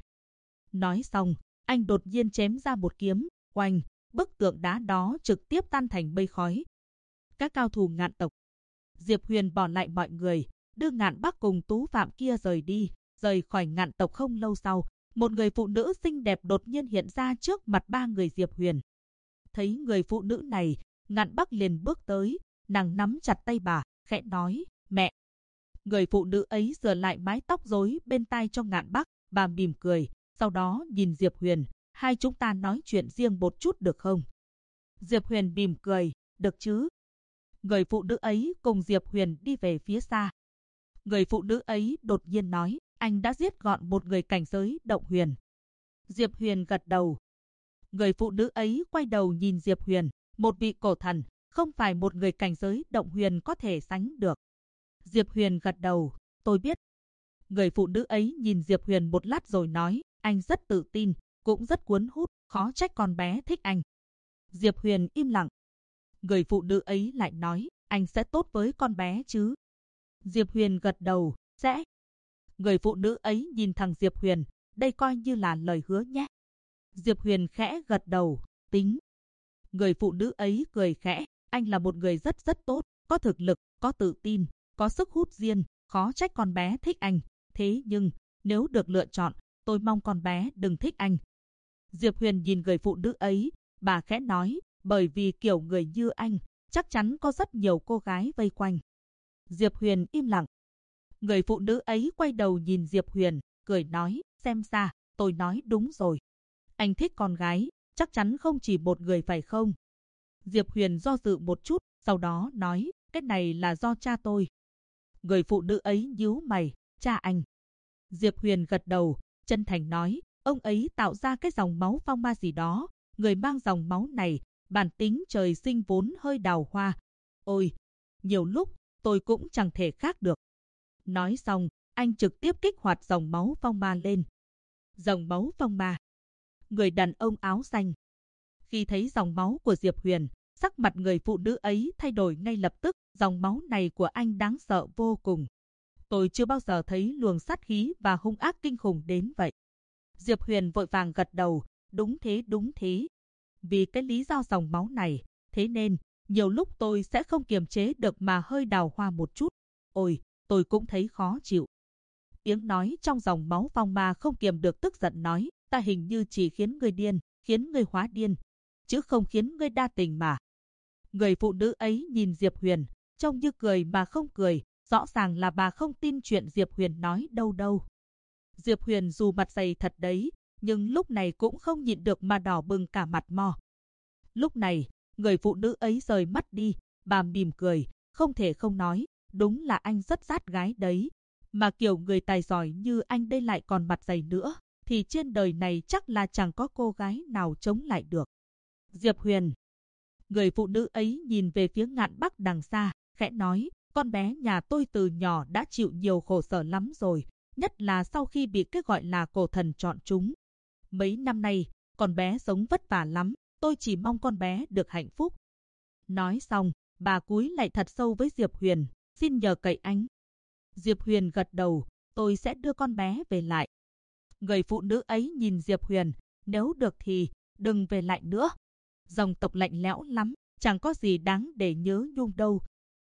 Nói xong, anh đột nhiên chém ra một kiếm, oanh, bức tượng đá đó trực tiếp tan thành mây khói. Các cao thủ Ngạn tộc. Diệp Huyền bỏ lại mọi người, đưa Ngạn Bắc cùng Tú Phạm kia rời đi. Rời khỏi Ngạn tộc không lâu sau, một người phụ nữ xinh đẹp đột nhiên hiện ra trước mặt ba người Diệp Huyền. Thấy người phụ nữ này, Ngạn Bắc liền bước tới, nàng nắm chặt tay bà, khẽ nói, mẹ. Người phụ nữ ấy sửa lại mái tóc rối bên tai cho Ngạn Bắc, bà mỉm cười, sau đó nhìn Diệp Huyền, hai chúng ta nói chuyện riêng một chút được không? Diệp Huyền mỉm cười, được chứ? Người phụ nữ ấy cùng Diệp Huyền đi về phía xa. Người phụ nữ ấy đột nhiên nói, anh đã giết gọn một người cảnh giới động huyền. Diệp Huyền gật đầu. Người phụ nữ ấy quay đầu nhìn Diệp Huyền, một vị cổ thần, không phải một người cảnh giới động huyền có thể sánh được. Diệp Huyền gật đầu, tôi biết. Người phụ nữ ấy nhìn Diệp Huyền một lát rồi nói, anh rất tự tin, cũng rất cuốn hút, khó trách con bé thích anh. Diệp Huyền im lặng. Người phụ nữ ấy lại nói, anh sẽ tốt với con bé chứ? Diệp Huyền gật đầu, sẽ. Người phụ nữ ấy nhìn thằng Diệp Huyền, đây coi như là lời hứa nhé. Diệp Huyền khẽ gật đầu, tính. Người phụ nữ ấy cười khẽ, anh là một người rất tốt, có thực lực, có tự tin, có sức hút riêng, khó trách con bé thích anh. Thế nhưng, nếu được lựa chọn, tôi mong con bé đừng thích anh. Diệp Huyền nhìn người phụ nữ ấy, bà khẽ nói, bởi vì kiểu người như anh, chắc chắn có rất nhiều cô gái vây quanh. Diệp Huyền im lặng. Người phụ nữ ấy quay đầu nhìn Diệp Huyền, cười nói, xem ra, tôi nói đúng rồi. Anh thích con gái, chắc chắn không chỉ một người phải không? Diệp Huyền do dự một chút, sau đó nói, cái này là do cha tôi. Người phụ nữ ấy nhíu mày, cha anh. Diệp Huyền gật đầu, chân thành nói, ông ấy tạo ra cái dòng máu phong ma gì đó. Người mang dòng máu này, bản tính trời sinh vốn hơi đào hoa. Ôi, nhiều lúc, tôi cũng chẳng thể khác được. Nói xong, anh trực tiếp kích hoạt dòng máu phong ma lên. Dòng máu phong ma. Người đàn ông áo xanh. Khi thấy dòng máu của Diệp Huyền, sắc mặt người phụ nữ ấy thay đổi ngay lập tức. Dòng máu này của anh đáng sợ vô cùng. Tôi chưa bao giờ thấy luồng sát khí và hung ác kinh khủng đến vậy. Diệp Huyền vội vàng gật đầu, đúng thế đúng thế. Vì cái lý do dòng máu này, thế nên, nhiều lúc tôi sẽ không kiềm chế được mà hơi đào hoa một chút. Ôi, tôi cũng thấy khó chịu. Tiếng nói trong dòng máu phong ma không kiềm được tức giận nói, ta hình như chỉ khiến ngươi điên, khiến ngươi hóa điên, chứ không khiến ngươi đa tình mà. Người phụ nữ ấy nhìn Diệp Huyền, trông như cười mà không cười, rõ ràng là bà không tin chuyện Diệp Huyền nói đâu. Diệp Huyền dù mặt dày thật đấy, nhưng lúc này cũng không nhịn được mà đỏ bừng cả mặt mò. Lúc này, người phụ nữ ấy rời mắt đi, bà mỉm cười, không thể không nói, đúng là anh rất dát gái đấy. Mà kiểu người tài giỏi như anh đây lại còn mặt dày nữa, thì trên đời này chắc là chẳng có cô gái nào chống lại được. Diệp Huyền. Người phụ nữ ấy nhìn về phía Ngạn Bắc đằng xa, khẽ nói, con bé nhà tôi từ nhỏ đã chịu nhiều khổ sở lắm rồi, nhất là sau khi bị cái gọi là cổ thần chọn chúng. Mấy năm nay, con bé sống vất vả lắm, tôi chỉ mong con bé được hạnh phúc. Nói xong, bà cúi lại thật sâu với Diệp Huyền, xin nhờ cậy anh. Diệp Huyền gật đầu, tôi sẽ đưa con bé về lại. Người phụ nữ ấy nhìn Diệp Huyền, nếu được thì đừng về lại nữa. Dòng tộc lạnh lẽo lắm, chẳng có gì đáng để nhớ nhung đâu.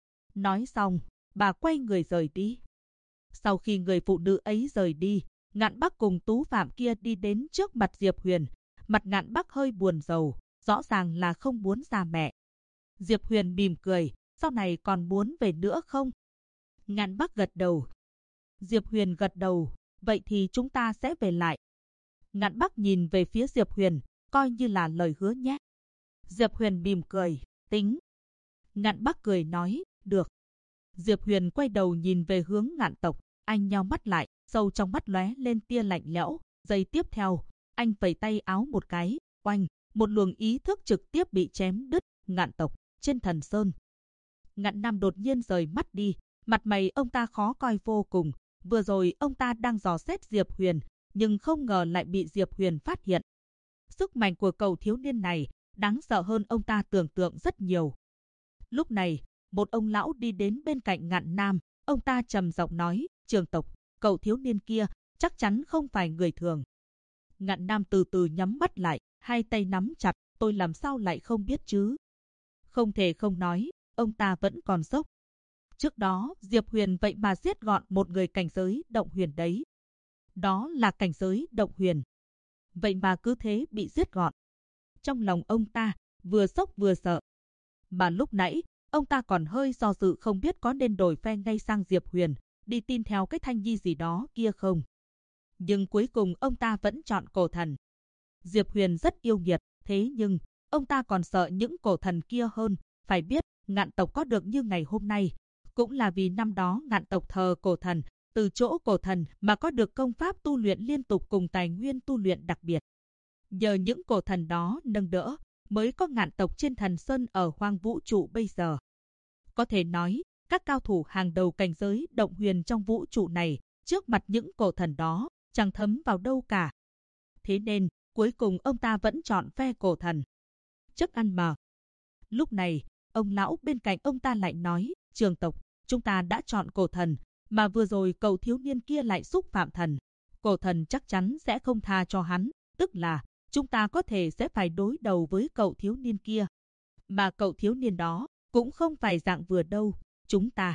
Nói xong, bà quay người rời đi. Sau khi người phụ nữ ấy rời đi, Ngạn Bắc cùng Tú Phạm kia đi đến trước mặt Diệp Huyền. Mặt Ngạn Bắc hơi buồn rầu, rõ ràng là không muốn ra mẹ. Diệp Huyền mỉm cười, sau này còn muốn về nữa không? Ngạn Bắc gật đầu. Diệp Huyền gật đầu, vậy thì chúng ta sẽ về lại. Ngạn Bắc nhìn về phía Diệp Huyền, coi như là lời hứa nhé. Diệp Huyền mỉm cười, tính. Ngạn Bắc cười nói, được. Diệp Huyền quay đầu nhìn về hướng Ngạn tộc, anh nheo mắt lại, sâu trong mắt lóe lên tia lạnh lẽo. Giây tiếp theo, anh vẩy tay áo một cái, oanh, một luồng ý thức trực tiếp bị chém đứt. Ngạn tộc, trên Thần Sơn, Ngạn Nam đột nhiên rời mắt đi, mặt mày ông ta khó coi vô cùng. Vừa rồi ông ta đang dò xét Diệp Huyền, nhưng không ngờ lại bị Diệp Huyền phát hiện. Sức mạnh của cậu thiếu niên này đáng sợ hơn ông ta tưởng tượng rất nhiều. Lúc này, một ông lão đi đến bên cạnh Ngạn Nam, ông ta trầm giọng nói, Trường tộc, cậu thiếu niên kia chắc chắn không phải người thường. Ngạn Nam từ từ nhắm mắt lại, hai tay nắm chặt, tôi làm sao lại không biết chứ? Không thể không nói, ông ta vẫn còn sốc. Trước đó, Diệp Huyền vậy mà giết gọn một người cảnh giới động huyền đấy. Đó là cảnh giới động huyền. Vậy mà cứ thế bị giết gọn. Trong lòng ông ta, vừa sốc vừa sợ. Mà lúc nãy, ông ta còn hơi do dự không biết có nên đổi phe ngay sang Diệp Huyền, đi tin theo cái Thanh Nhi gì đó kia không. Nhưng cuối cùng ông ta vẫn chọn cổ thần. Diệp Huyền rất yêu nghiệt, thế nhưng, ông ta còn sợ những cổ thần kia hơn. Phải biết, Ngạn tộc có được như ngày hôm nay, cũng là vì năm đó Ngạn tộc thờ cổ thần, từ chỗ cổ thần mà có được công pháp tu luyện liên tục cùng tài nguyên tu luyện đặc biệt. Nhờ những cổ thần đó nâng đỡ, mới có Ngạn tộc trên Thần Sơn ở hoang vũ trụ bây giờ. Có thể nói, các cao thủ hàng đầu cảnh giới động huyền trong vũ trụ này, trước mặt những cổ thần đó, chẳng thấm vào đâu cả. Thế nên, cuối cùng ông ta vẫn chọn phe cổ thần. Chắc ăn mà. Lúc này, ông lão bên cạnh ông ta lại nói, Trường tộc, chúng ta đã chọn cổ thần, mà vừa rồi cậu thiếu niên kia lại xúc phạm thần. Cổ thần chắc chắn sẽ không tha cho hắn, tức là chúng ta có thể sẽ phải đối đầu với cậu thiếu niên kia. Mà cậu thiếu niên đó cũng không phải dạng vừa đâu, chúng ta.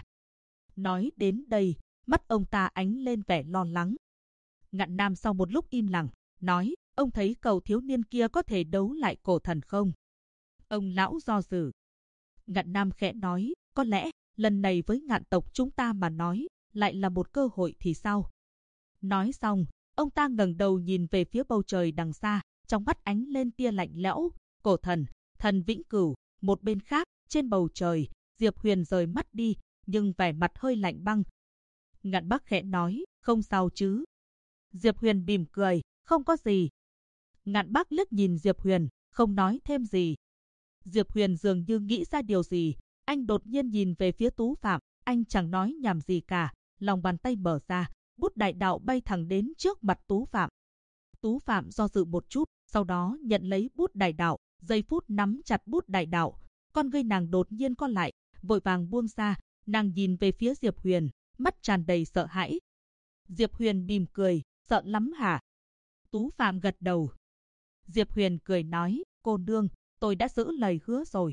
Nói đến đây, mắt ông ta ánh lên vẻ lo lắng. Ngạn Nam sau một lúc im lặng, nói, ông thấy cậu thiếu niên kia có thể đấu lại cổ thần không? Ông lão do dự. Ngạn Nam khẽ nói, có lẽ, lần này với Ngạn tộc chúng ta mà nói, lại là một cơ hội thì sao? Nói xong, ông ta ngẩng đầu nhìn về phía bầu trời đằng xa, trong mắt ánh lên tia lạnh lẽo. Cổ thần, thần vĩnh cửu. Một bên khác, trên bầu trời, Diệp Huyền rời mắt đi, nhưng vẻ mặt hơi lạnh băng. Ngạn Bắc khẽ nói, không sao chứ? Diệp Huyền mỉm cười, không có gì. Ngạn Bắc liếc nhìn Diệp Huyền, không nói thêm gì. Diệp Huyền dường như nghĩ ra điều gì, anh đột nhiên nhìn về phía Tú Phạm, anh chẳng nói nhảm gì cả, lòng bàn tay mở ra, bút đại đạo bay thẳng đến trước mặt Tú Phạm. Tú Phạm do dự một chút, sau đó nhận lấy bút đại đạo, giây phút nắm chặt bút đại đạo, con ngươi nàng đột nhiên co lại, vội vàng buông ra, nàng nhìn về phía Diệp Huyền, mắt tràn đầy sợ hãi. Diệp Huyền mỉm cười, sợ lắm hả? Tú Phạm gật đầu. Diệp Huyền cười nói, cô nương, tôi đã giữ lời hứa rồi.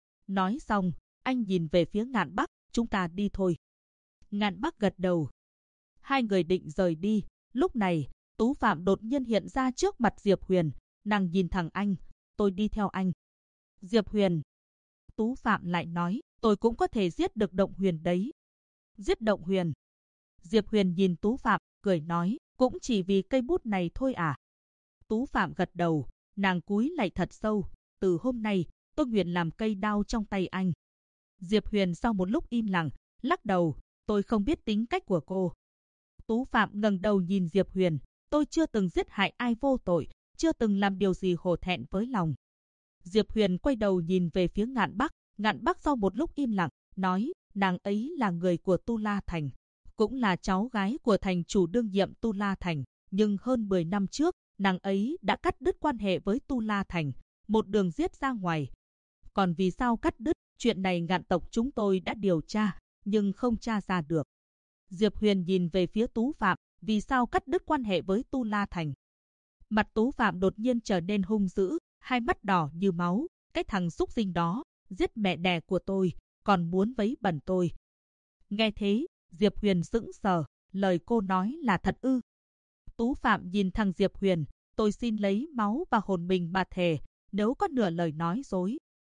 Nói xong, anh nhìn về phía Ngạn Bắc, chúng ta đi thôi. Ngạn Bắc gật đầu. Hai người định rời đi, lúc này, Tú Phạm đột nhiên hiện ra trước mặt Diệp Huyền, nàng nhìn thẳng anh, tôi đi theo anh. Diệp Huyền. Tú Phạm lại nói, tôi cũng có thể giết được động huyền đấy. Giết động huyền. Diệp Huyền nhìn Tú Phạm, cười nói, cũng chỉ vì cây bút này thôi à? Tú Phạm gật đầu, nàng cúi lạy thật sâu, từ hôm nay, tôi nguyện làm cây đao trong tay anh. Diệp Huyền sau một lúc im lặng, lắc đầu, tôi không biết tính cách của cô. Tú Phạm ngẩng đầu nhìn Diệp Huyền, tôi chưa từng giết hại ai vô tội, chưa từng làm điều gì hổ thẹn với lòng. Diệp Huyền quay đầu nhìn về phía Ngạn Bắc sau một lúc im lặng, nói, nàng ấy là người của Tu La Thành, cũng là cháu gái của thành chủ đương nhiệm Tu La Thành, nhưng hơn 10 năm trước, nàng ấy đã cắt đứt quan hệ với Tu La Thành, một đường giết ra ngoài. Còn vì sao cắt đứt, chuyện này Ngạn tộc chúng tôi đã điều tra, nhưng không tra ra được. Diệp Huyền nhìn về phía Tú Phạm, vì sao cắt đứt quan hệ với Tu La Thành? Mặt Tú Phạm đột nhiên trở nên hung dữ, hai mắt đỏ như máu, cái thằng xúc sinh đó, giết mẹ đẻ của tôi, còn muốn vấy bẩn tôi. Nghe thế, Diệp Huyền sững sờ, lời cô nói là thật ư? Tú Phạm nhìn thằng Diệp Huyền, tôi xin lấy máu và hồn mình mà thề, nếu có nửa lời nói dối.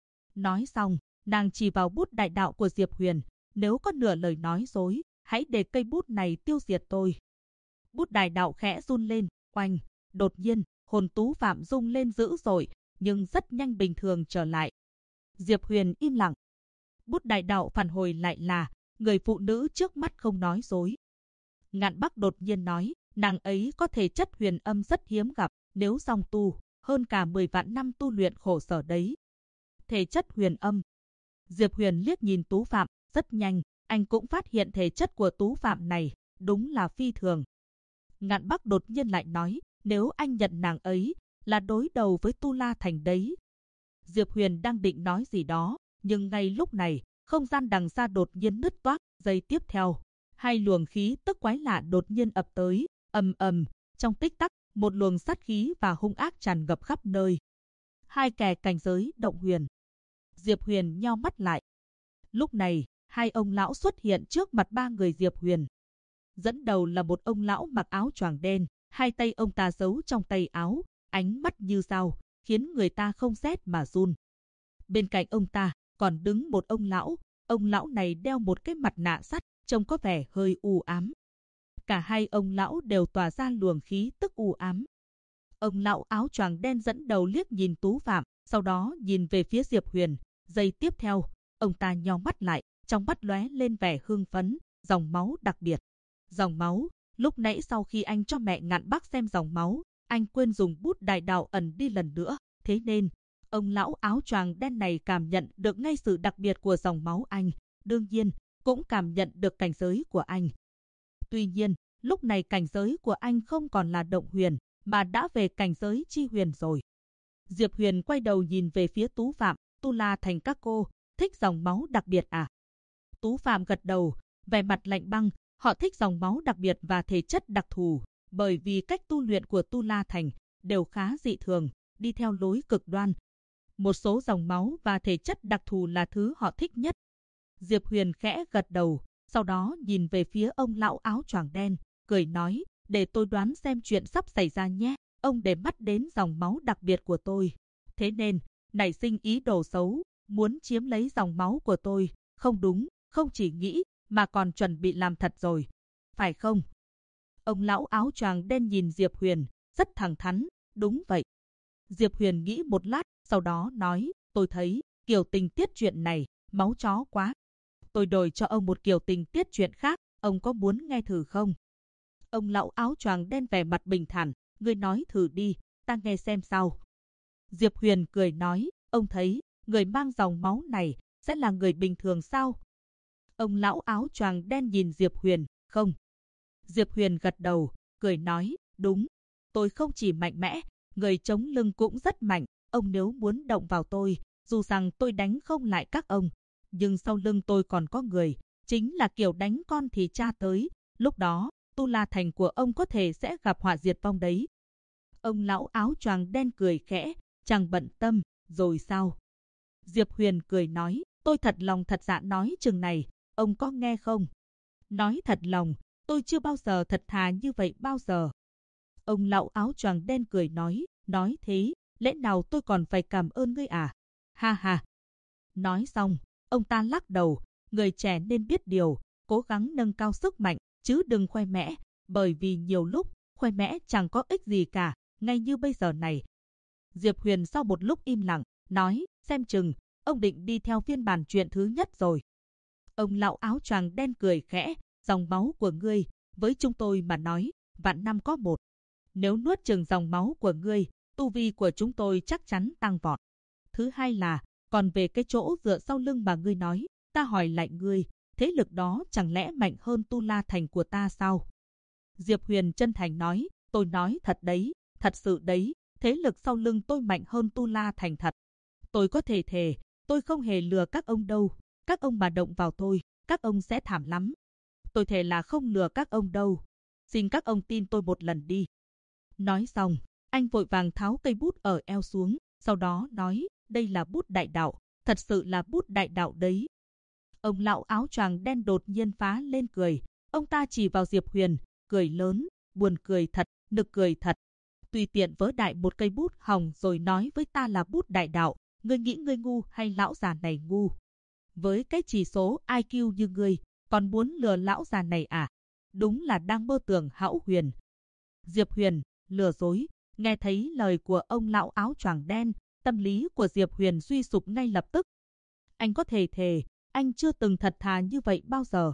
Nói xong, nàng chỉ vào bút đại đạo của Diệp Huyền, nếu có nửa lời nói dối, hãy để cây bút này tiêu diệt tôi. Bút đại đạo khẽ run lên, oanh, đột nhiên, hồn Tú Phạm rung lên dữ dội, nhưng rất nhanh bình thường trở lại. Diệp Huyền im lặng. Bút đại đạo phản hồi lại là, người phụ nữ trước mắt không nói dối. Ngạn Bắc đột nhiên nói, nàng ấy có thể chất huyền âm rất hiếm gặp, nếu song tu, hơn cả 10 vạn năm tu luyện khổ sở đấy. Thể chất huyền âm. Diệp Huyền liếc nhìn Tú Phạm, rất nhanh, anh cũng phát hiện thể chất của Tú Phạm này, đúng là phi thường. Ngạn Bắc đột nhiên lại nói, nếu anh nhận nàng ấy, là đối đầu với Tu La Thành đấy. Diệp Huyền đang định nói gì đó, nhưng ngay lúc này, không gian đằng xa đột nhiên nứt toác, giây tiếp theo, hai luồng khí tức quái lạ đột nhiên ập tới, ầm ầm, trong tích tắc, một luồng sát khí và hung ác tràn ngập khắp nơi. Hai kẻ cảnh giới động huyền. Diệp Huyền nheo mắt lại. Lúc này, hai ông lão xuất hiện trước mặt ba người Diệp Huyền. Dẫn đầu là một ông lão mặc áo choàng đen, hai tay ông ta giấu trong tay áo, ánh mắt như dao, khiến người ta không rét mà run. Bên cạnh ông ta còn đứng một ông lão này đeo một cái mặt nạ sắt, trông có vẻ hơi u ám. Cả hai ông lão đều tỏa ra luồng khí tức u ám. Ông lão áo choàng đen dẫn đầu liếc nhìn Tú Phạm, sau đó nhìn về phía Diệp Huyền. Giây tiếp theo, ông ta nheo mắt lại, trong mắt lóe lên vẻ hưng phấn, dòng máu đặc biệt. Dòng máu, lúc nãy sau khi anh cho mẹ Ngạn Bắc xem dòng máu, anh quên dùng bút đại đạo ẩn đi lần nữa, thế nên ông lão áo choàng đen này cảm nhận được ngay sự đặc biệt của dòng máu anh, đương nhiên cũng cảm nhận được cảnh giới của anh. Tuy nhiên, lúc này cảnh giới của anh không còn là động huyền, mà đã về cảnh giới chi huyền rồi. Diệp Huyền quay đầu nhìn về phía Tú Phạm, Tu La Thành các cô, thích dòng máu đặc biệt à? Tú Phạm gật đầu, vẻ mặt lạnh băng, họ thích dòng máu đặc biệt và thể chất đặc thù, bởi vì cách tu luyện của Tu La Thành đều khá dị thường, đi theo lối cực đoan. Một số dòng máu và thể chất đặc thù là thứ họ thích nhất. Diệp Huyền khẽ gật đầu, sau đó nhìn về phía ông lão áo choàng đen, cười nói, để tôi đoán xem chuyện sắp xảy ra nhé. Ông để mắt đến dòng máu đặc biệt của tôi, thế nên nảy sinh ý đồ xấu, muốn chiếm lấy dòng máu của tôi. Không đúng, không chỉ nghĩ mà còn chuẩn bị làm thật rồi, phải không? Ông lão áo choàng đen nhìn Diệp Huyền, rất thẳng thắn, đúng vậy. Diệp Huyền nghĩ một lát, sau đó nói, tôi thấy kiểu tình tiết chuyện này máu chó quá. Tôi đổi cho ông một kiểu tình tiết chuyện khác, ông có muốn nghe thử không? Ông lão áo choàng đen vẻ mặt bình thản, ngươi nói thử đi, ta nghe xem sao. Diệp Huyền cười nói, ông thấy người mang dòng máu này sẽ là người bình thường sao? Ông lão áo choàng đen nhìn Diệp Huyền, không. Diệp Huyền gật đầu, cười nói, đúng, tôi không chỉ mạnh mẽ, người chống lưng cũng rất mạnh, ông nếu muốn động vào tôi, dù rằng tôi đánh không lại các ông, nhưng sau lưng tôi còn có người, chính là kiểu đánh con thì cha tới, lúc đó, Tu La Thành của ông có thể sẽ gặp họa diệt vong đấy. Ông lão áo choàng đen cười khẽ, chẳng bận tâm, rồi sao? Diệp Huyền cười nói, tôi thật lòng thật dạ nói chừng này, ông có nghe không? Nói thật lòng, tôi chưa bao giờ thật thà như vậy bao giờ. Ông lão áo choàng đen cười nói thế, lẽ nào tôi còn phải cảm ơn ngươi à? Ha ha. Nói xong, ông ta lắc đầu, người trẻ nên biết điều, cố gắng nâng cao sức mạnh, chứ đừng khoe mẽ, bởi vì nhiều lúc, khoe mẽ chẳng có ích gì cả, ngay như bây giờ này. Diệp Huyền sau một lúc im lặng, nói, xem chừng, ông định đi theo phiên bản chuyện thứ nhất rồi. Ông lão áo choàng đen cười khẽ, dòng máu của ngươi, với chúng tôi mà nói, vạn năm có một. Nếu nuốt chừng dòng máu của ngươi, tu vi của chúng tôi chắc chắn tăng vọt. Thứ hai là, còn về cái chỗ dựa sau lưng mà ngươi nói, ta hỏi lại ngươi, thế lực đó chẳng lẽ mạnh hơn Tu La Thành của ta sao? Diệp Huyền chân thành nói, tôi nói thật đấy, thật sự đấy, thế lực sau lưng tôi mạnh hơn Tu La Thành thật. Tôi có thể thề, tôi không hề lừa các ông đâu, các ông mà động vào tôi, các ông sẽ thảm lắm. Tôi thề là không lừa các ông đâu, xin các ông tin tôi một lần đi. Nói xong, anh vội vàng tháo cây bút ở eo xuống, sau đó nói, đây là bút đại đạo, thật sự là bút đại đạo đấy. Ông lão áo choàng đen đột nhiên phá lên cười, ông ta chỉ vào Diệp Huyền, cười lớn, buồn cười thật, nực cười thật. Tùy tiện vớ đại một cây bút hỏng rồi nói với ta là bút đại đạo, ngươi nghĩ ngươi ngu hay lão già này ngu? Với cái chỉ số IQ như ngươi, còn muốn lừa lão già này à? Đúng là đang mơ tưởng hão huyền. Diệp Huyền, lừa dối, nghe thấy lời của ông lão áo choàng đen, tâm lý của Diệp Huyền suy sụp ngay lập tức. Anh có thể thề, anh chưa từng thật thà như vậy bao giờ.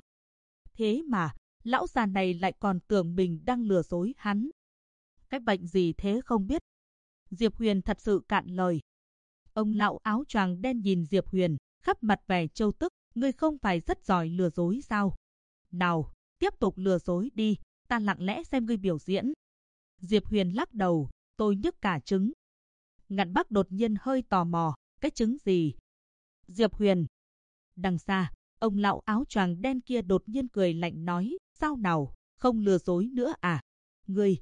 Thế mà, lão già này lại còn tưởng mình đang lừa dối hắn. Cái bệnh gì thế không biết? Diệp Huyền thật sự cạn lời. Ông lão áo choàng đen nhìn Diệp Huyền, khắp mặt vẻ trêu tức, ngươi không phải rất giỏi lừa dối sao? Nào, tiếp tục lừa dối đi, ta lặng lẽ xem ngươi biểu diễn. Diệp Huyền lắc đầu, tôi nhức cả trứng. Ngạn Bắc đột nhiên hơi tò mò, cái trứng gì? Diệp Huyền. Đằng xa, ông lão áo choàng đen kia đột nhiên cười lạnh nói, sao nào, không lừa dối nữa à? Ngươi.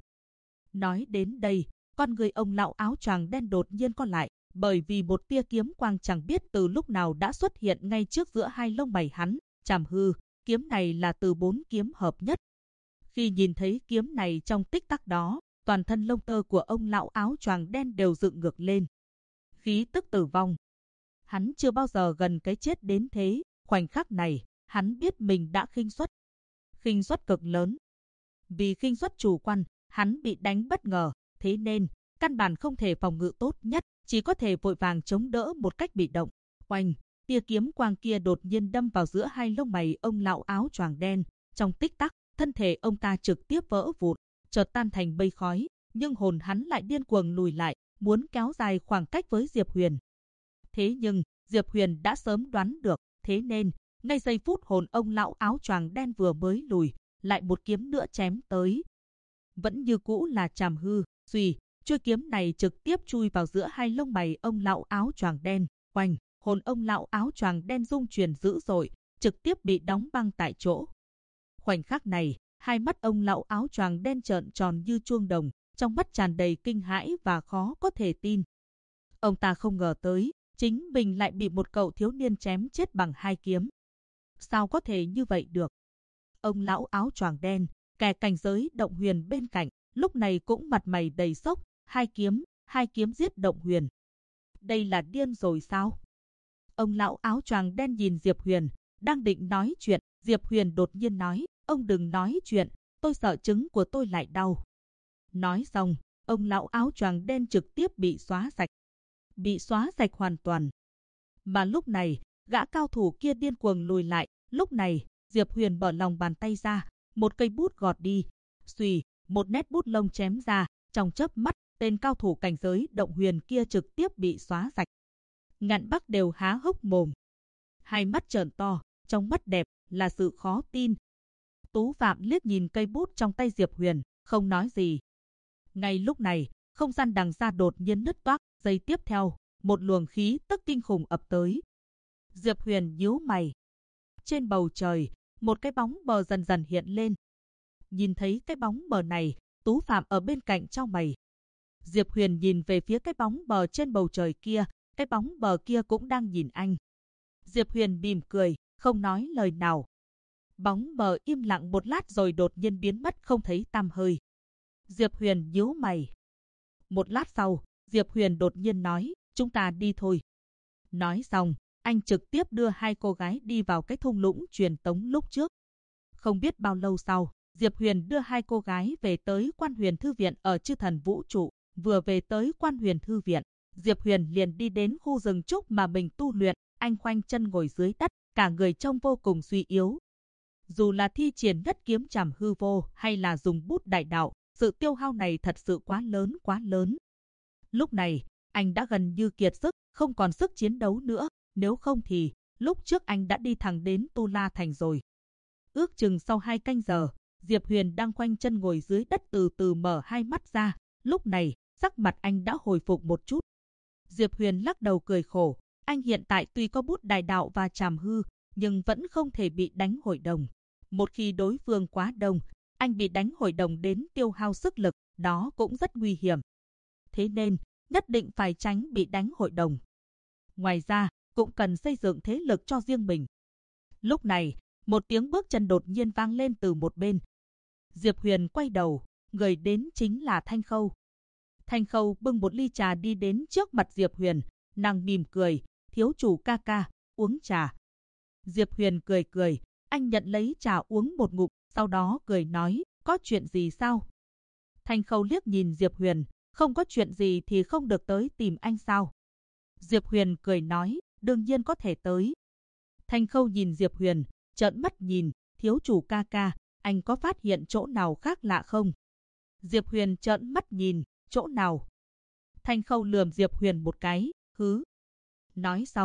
Nói đến đây, con người ông lão áo choàng đen đột nhiên co lại, bởi vì một tia kiếm quang chẳng biết từ lúc nào đã xuất hiện ngay trước giữa hai lông mày hắn. Trảm hư, kiếm này là từ 4 kiếm hợp nhất. Khi nhìn thấy kiếm này trong tích tắc đó, toàn thân lông tơ của ông lão áo choàng đen đều dựng ngược lên. Khí tức tử vong. Hắn chưa bao giờ gần cái chết đến thế, khoảnh khắc này, hắn biết mình đã khinh suất. Khinh suất cực lớn. Vì khinh suất chủ quan, hắn bị đánh bất ngờ, thế nên, căn bản không thể phòng ngự tốt nhất, chỉ có thể vội vàng chống đỡ một cách bị động. Oanh, tia kiếm quang kia đột nhiên đâm vào giữa hai lông mày ông lão áo choàng đen. Trong tích tắc, thân thể ông ta trực tiếp vỡ vụn, chợt tan thành mây khói, nhưng hồn hắn lại điên cuồng lùi lại, muốn kéo dài khoảng cách với Diệp Huyền. Thế nhưng, Diệp Huyền đã sớm đoán được, thế nên, ngay giây phút hồn ông lão áo choàng đen vừa mới lùi, lại một kiếm nữa chém tới. Vẫn như cũ là Trảm hư, suy, chuôi kiếm này trực tiếp chui vào giữa hai lông mày ông lão áo choàng đen. Oanh, hồn ông lão áo choàng đen rung chuyển dữ dội, trực tiếp bị đóng băng tại chỗ. Khoảnh khắc này, hai mắt ông lão áo choàng đen trợn tròn như chuông đồng, trong mắt tràn đầy kinh hãi và khó có thể tin. Ông ta không ngờ tới, chính mình lại bị một cậu thiếu niên chém chết bằng 2 kiếm. Sao có thể như vậy được? Ông lão áo choàng đen, kẻ cảnh giới Động Huyền bên cạnh, lúc này cũng mặt mày đầy sốc, 2 kiếm giết Động Huyền. Đây là điên rồi sao? Ông lão áo choàng đen nhìn Diệp Huyền, đang định nói chuyện, Diệp Huyền đột nhiên nói, ông đừng nói chuyện, tôi sợ trứng của tôi lại đau. Nói xong, ông lão áo choàng đen trực tiếp bị xóa sạch. Bị xóa sạch hoàn toàn. Mà lúc này, gã cao thủ kia điên cuồng lùi lại, lúc này, Diệp Huyền mở lòng bàn tay ra, một cây bút gọt đi, xùy, một nét bút lông chém ra, trong chớp mắt, tên cao thủ cảnh giới Động Huyền kia trực tiếp bị xóa sạch. Ngạn Bắc đều há hốc mồm. Hai mắt trợn to, trong mắt đẹp là sự khó tin. Tú Phạm liếc nhìn cây bút trong tay Diệp Huyền, không nói gì. Ngay lúc này, không gian đằng xa đột nhiên nứt toác, giây tiếp theo, một luồng khí tức kinh khủng ập tới. Diệp Huyền nhíu mày. Trên bầu trời, một cái bóng mờ dần dần hiện lên. Nhìn thấy cái bóng mờ này, Tú Phạm ở bên cạnh chau mày. Diệp Huyền nhìn về phía cái bóng mờ trên bầu trời kia, cái bóng mờ kia cũng đang nhìn anh. Diệp Huyền mỉm cười, không nói lời nào. Bóng mờ im lặng một lát rồi đột nhiên biến mất không thấy tăm hơi. Diệp Huyền nhíu mày. Một lát sau, Diệp Huyền đột nhiên nói, chúng ta đi thôi. Nói xong, anh trực tiếp đưa 2 cô gái đi vào cái thung lũng truyền tống lúc trước. Không biết bao lâu sau, Diệp Huyền đưa 2 cô gái về tới Quan Huyền Thư Viện ở Chư Thần Vũ Trụ. Vừa về tới Quan Huyền Thư Viện, Diệp Huyền liền đi đến khu rừng trúc mà mình tu luyện. Anh khoanh chân ngồi dưới đất, cả người trông vô cùng suy yếu. Dù là thi triển nhất kiếm Trảm hư vô hay là dùng bút đại đạo, sự tiêu hao này thật sự quá lớn. Lúc này, anh đã gần như kiệt sức, không còn sức chiến đấu nữa, nếu không thì, lúc trước anh đã đi thẳng đến Tu La Thành rồi. Ước chừng sau 2 canh giờ, Diệp Huyền đang khoanh chân ngồi dưới đất từ từ mở hai mắt ra, lúc này, sắc mặt anh đã hồi phục một chút. Diệp Huyền lắc đầu cười khổ, anh hiện tại tuy có bút đại đạo và Trảm hư, nhưng vẫn không thể bị đánh hội đồng. Một khi đối phương quá đông, anh bị đánh hội đồng đến tiêu hao sức lực, đó cũng rất nguy hiểm. Thế nên, nhất định phải tránh bị đánh hội đồng. Ngoài ra, cũng cần xây dựng thế lực cho riêng mình. Lúc này, một tiếng bước chân đột nhiên vang lên từ một bên. Diệp Huyền quay đầu, người đến chính là Thanh Khâu. Thanh Khâu bưng một ly trà đi đến trước mặt Diệp Huyền, nàng mỉm cười, thiếu chủ ca ca, uống trà. Diệp Huyền cười, anh nhận lấy trà uống một ngụm, sau đó cười nói, có chuyện gì sao? Thanh Khâu liếc nhìn Diệp Huyền, không có chuyện gì thì không được tới tìm anh sao? Diệp Huyền cười nói, đương nhiên có thể tới. Thanh Khâu nhìn Diệp Huyền, trợn mắt nhìn, thiếu chủ ca ca, anh có phát hiện chỗ nào khác lạ không? Diệp Huyền trợn mắt nhìn, chỗ nào? Thanh Khâu lườm Diệp Huyền một cái, hứ. Nói xong,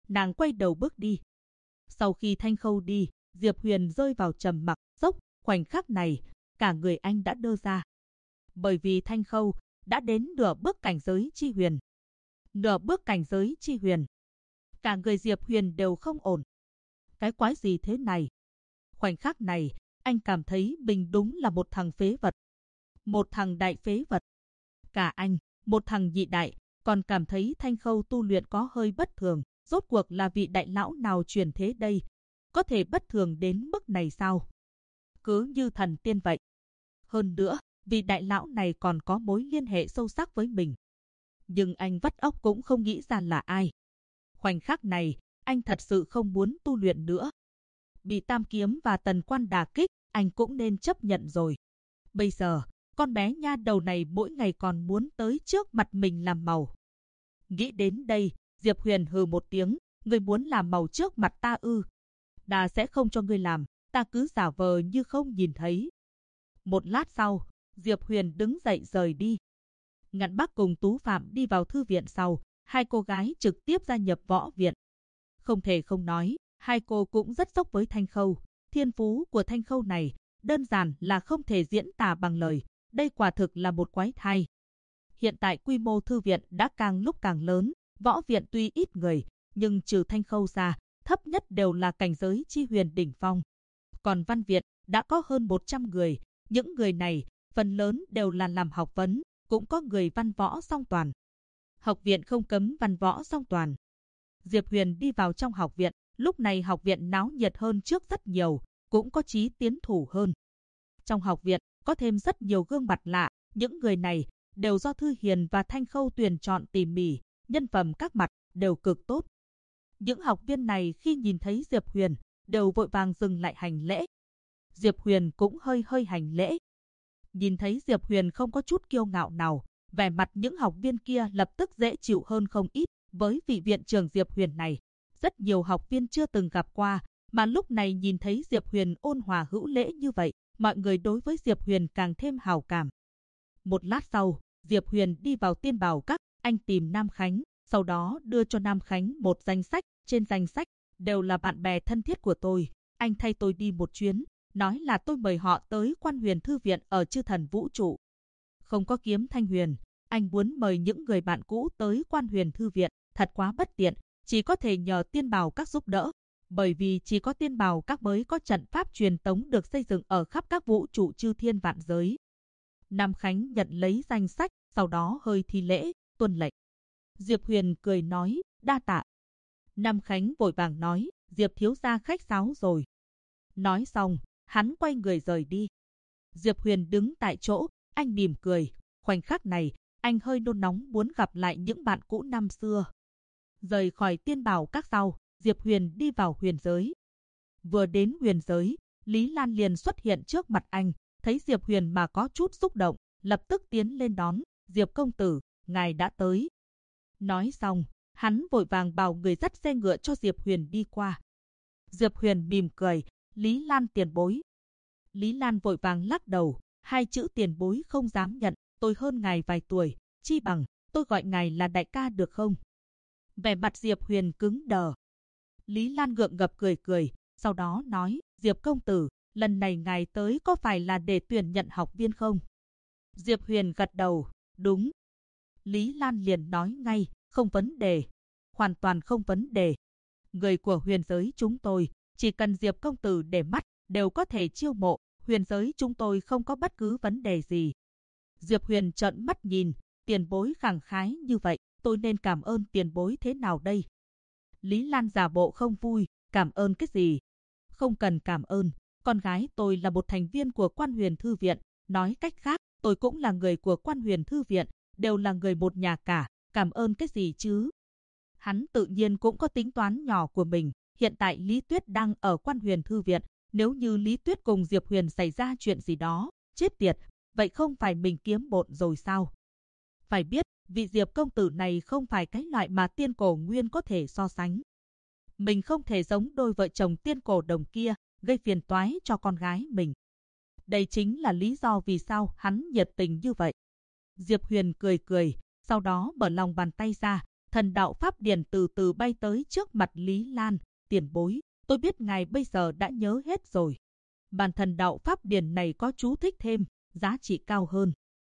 nàng quay đầu bước đi. Sau khi Thanh Khâu đi, Diệp Huyền rơi vào trầm mặc dốc, khoảnh khắc này, cả người anh đã đơ ra. Bởi vì Thanh Khâu đã đến nửa bước cảnh giới chi huyền. Nửa bước cảnh giới chi huyền. Cả người Diệp Huyền đều không ổn. Cái quái gì thế này? Khoảnh khắc này, anh cảm thấy mình đúng là một thằng phế vật. Một thằng đại phế vật. Cả anh, một thằng nhị đại, còn cảm thấy Thanh Khâu tu luyện có hơi bất thường. Rốt cuộc là vị đại lão nào truyền thế đây? Có thể bất thường đến mức này sao? Cứ như thần tiên vậy. Hơn nữa, vị đại lão này còn có mối liên hệ sâu sắc với mình. Nhưng anh vắt óc cũng không nghĩ ra là ai. Khoảnh khắc này, anh thật sự không muốn tu luyện nữa. Bị Tam Kiếm và Tần Quan đả kích, anh cũng nên chấp nhận rồi. Bây giờ, con bé nha đầu này mỗi ngày còn muốn tới trước mặt mình làm màu. Nghĩ đến đây, Diệp Huyền hừ một tiếng, ngươi muốn làm màu trước mặt ta ư? Ta sẽ không cho ngươi làm, ta cứ giả vờ như không nhìn thấy. Một lát sau, Diệp Huyền đứng dậy rời đi. Ngạn Bắc cùng Tú Phạm đi vào thư viện sau, hai cô gái trực tiếp gia nhập võ viện. Không thể không nói, hai cô cũng rất sốc với Thanh Khâu. Thiên phú của Thanh Khâu này, đơn giản là không thể diễn tả bằng lời. Đây quả thực là một quái thai. Hiện tại quy mô thư viện đã càng lúc càng lớn, võ viện tuy ít người, nhưng trừ Thanh Khâu ra, thấp nhất đều là cảnh giới chi huyền đỉnh phong. Còn văn viện đã có hơn 100 người, những người này phần lớn đều là làm học vấn, cũng có người văn võ song toàn. Học viện không cấm văn võ song toàn. Diệp Huyền đi vào trong học viện, lúc này học viện náo nhiệt hơn trước rất nhiều, cũng có chí tiến thủ hơn. Trong học viện có thêm rất nhiều gương mặt lạ, những người này đều do Thư Hiền và Thanh Khâu tuyển chọn tỉ mỉ, nhân phẩm các mặt đều cực tốt. Những học viên này khi nhìn thấy Diệp Huyền đều vội vàng dừng lại hành lễ. Diệp Huyền cũng hơi hành lễ. Nhìn thấy Diệp Huyền không có chút kiêu ngạo nào, vẻ mặt những học viên kia lập tức dễ chịu hơn không ít. Với vị viện trưởng Diệp Huyền này, rất nhiều học viên chưa từng gặp qua, mà lúc này nhìn thấy Diệp Huyền ôn hòa hữu lễ như vậy, mọi người đối với Diệp Huyền càng thêm hào cảm. Một lát sau, Diệp Huyền đi vào Tiên Bảo Các, anh tìm Nam Khánh, sau đó đưa cho Nam Khánh một danh sách, trên danh sách đều là bạn bè thân thiết của tôi, anh thay tôi đi một chuyến, nói là tôi mời họ tới Quan Huyền Thư Viện ở Chư Thần Vũ Trụ. Không có Kiếm Thanh Huyền, anh muốn mời những người bạn cũ tới Quan Huyền Thư Viện, thật quá bất tiện, chỉ có thể nhờ Tiên Bảo Các giúp đỡ, bởi vì chỉ có Tiên Bảo Các mới có trận pháp truyền tống được xây dựng ở khắp các vũ trụ chư thiên vạn giới. Nam Khánh nhận lấy danh sách, sau đó hơi thi lễ, tuân lệnh. Diệp Huyền cười nói, đa tạ. Nam Khánh vội vàng nói, Diệp thiếu gia khách sáo rồi. Nói xong, hắn quay người rời đi. Diệp Huyền đứng tại chỗ, anh mỉm cười. Khoảnh khắc này, anh hơi nôn nóng muốn gặp lại những bạn cũ năm xưa. Rời khỏi Tiên Bảo Các sau, Diệp Huyền đi vào huyền giới. Vừa đến huyền giới, Lý Lan liền xuất hiện trước mặt anh, thấy Diệp Huyền mà có chút xúc động, lập tức tiến lên đón. Diệp công tử, ngài đã tới. Nói xong, hắn vội vàng bảo người dắt xe ngựa cho Diệp Huyền đi qua. Diệp Huyền mỉm cười, Lý Lan tiền bối. Lý Lan vội vàng lắc đầu, hai chữ tiền bối không dám nhận, tôi hơn ngài vài tuổi, chi bằng tôi gọi ngài là đại ca được không? Vẻ mặt Diệp Huyền cứng đờ. Lý Lan gượng gập cười, sau đó nói, Diệp công tử, lần này ngài tới có phải là để tuyển nhận học viên không? Diệp Huyền gật đầu, đúng. Lý Lan liền nói ngay, không vấn đề, hoàn toàn không vấn đề. Người của huyền giới chúng tôi, chỉ cần Diệp công tử để mắt, đều có thể chiêu mộ, huyền giới chúng tôi không có bất cứ vấn đề gì. Diệp Huyền trợn mắt nhìn, tiền bối khẳng khái như vậy, tôi nên cảm ơn tiền bối thế nào đây? Lý Lan giả bộ không vui, cảm ơn cái gì? Không cần cảm ơn, con gái tôi là một thành viên của Quan Huyền Thư Viện, nói cách khác, tôi cũng là người của Quan Huyền Thư Viện, đều là người một nhà cả, cảm ơn cái gì chứ? Hắn tự nhiên cũng có tính toán nhỏ của mình, hiện tại Lý Tuyết đang ở Quan Huyền Thư Viện, nếu như Lý Tuyết cùng Diệp Huyền xảy ra chuyện gì đó, chết tiệt, vậy không phải mình kiếm bộn rồi sao? Phải biết, vị Diệp công tử này không phải cái loại mà Tiên Cổ Nguyên có thể so sánh. Mình không thể giống đôi vợ chồng Tiên Cổ Đồng kia, gây phiền toái cho con gái mình. Đây chính là lý do vì sao hắn nhiệt tình như vậy. Diệp Huyền cười, sau đó mở lòng bàn tay ra, thần đạo pháp điển từ từ bay tới trước mặt Lý Lan. Tiền bối, tôi biết ngài bây giờ đã nhớ hết rồi. Bản thần đạo pháp điển này có chú thích thêm, giá trị cao hơn.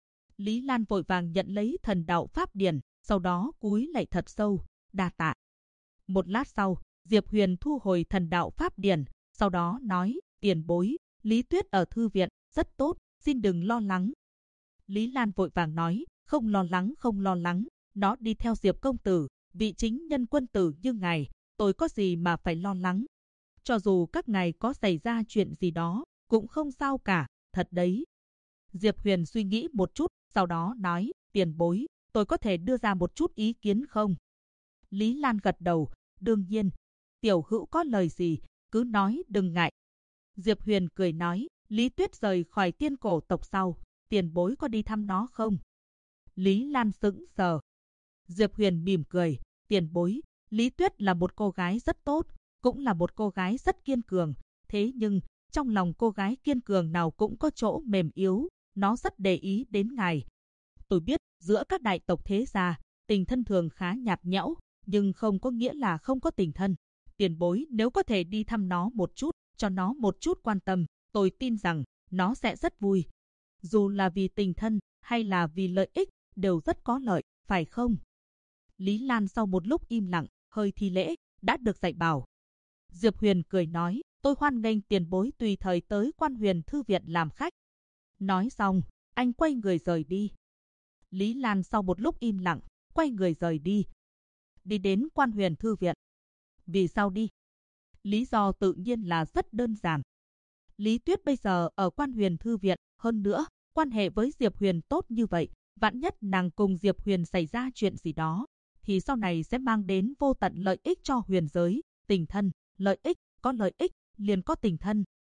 Lý Lan vội vàng nhận lấy thần đạo pháp điển, sau đó cúi lạy thật sâu, đa tạ. Một lát sau, Diệp Huyền thu hồi thần đạo pháp điển, sau đó nói, tiền bối, Lý Tuyết ở thư viện, rất tốt, xin đừng lo lắng. Lý Lan vội vàng nói, không lo lắng, nó đi theo Diệp công tử, vị chính nhân quân tử như ngài, tôi có gì mà phải lo lắng. Cho dù các ngài có xảy ra chuyện gì đó, cũng không sao cả, thật đấy. Diệp Huyền suy nghĩ một chút, sau đó nói, tiền bối, tôi có thể đưa ra một chút ý kiến không? Lý Lan gật đầu, đương nhiên, tiểu hữu có lời gì, cứ nói đừng ngại. Diệp Huyền cười nói, Lý Tuyết rời khỏi tiên cổ tộc sau, tiền bối có đi thăm nó không? Lý Lan sững sờ. Diệp Huyền mỉm cười, tiền bối, Lý Tuyết là một cô gái rất tốt, cũng là một cô gái rất kiên cường, thế nhưng, trong lòng cô gái kiên cường nào cũng có chỗ mềm yếu, nó rất để ý đến ngài. Tôi biết, giữa các đại tộc thế gia, tình thân thường khá nhạt nhẽo, nhưng không có nghĩa là không có tình thân. Tiền bối nếu có thể đi thăm nó một chút, cho nó một chút quan tâm, tôi tin rằng nó sẽ rất vui. Dù là vì tình thân hay là vì lợi ích, đều rất có lợi, phải không? Lý Lan sau một lúc im lặng, hơi thi lễ, đã được dạy bảo. Diệp Huyền cười nói, tôi hoan nghênh tiền bối tùy thời tới Quan Huyền Thư viện làm khách. Nói xong, anh quay người rời đi. Lý Lan sau một lúc im lặng, quay người rời đi. Đi đến Quan Huyền Thư viện. Vì sao đi? Lý do tự nhiên là rất đơn giản. Lý Tuyết bây giờ ở Quan Huyền Thư viện, hơn nữa, quan hệ với Diệp Huyền tốt như vậy, vạn nhất nàng cùng Diệp Huyền xảy ra chuyện gì đó, thì sau này sẽ mang đến vô tận lợi ích cho huyền giới, tình thân, lợi ích, có lợi ích, liền có tình thân,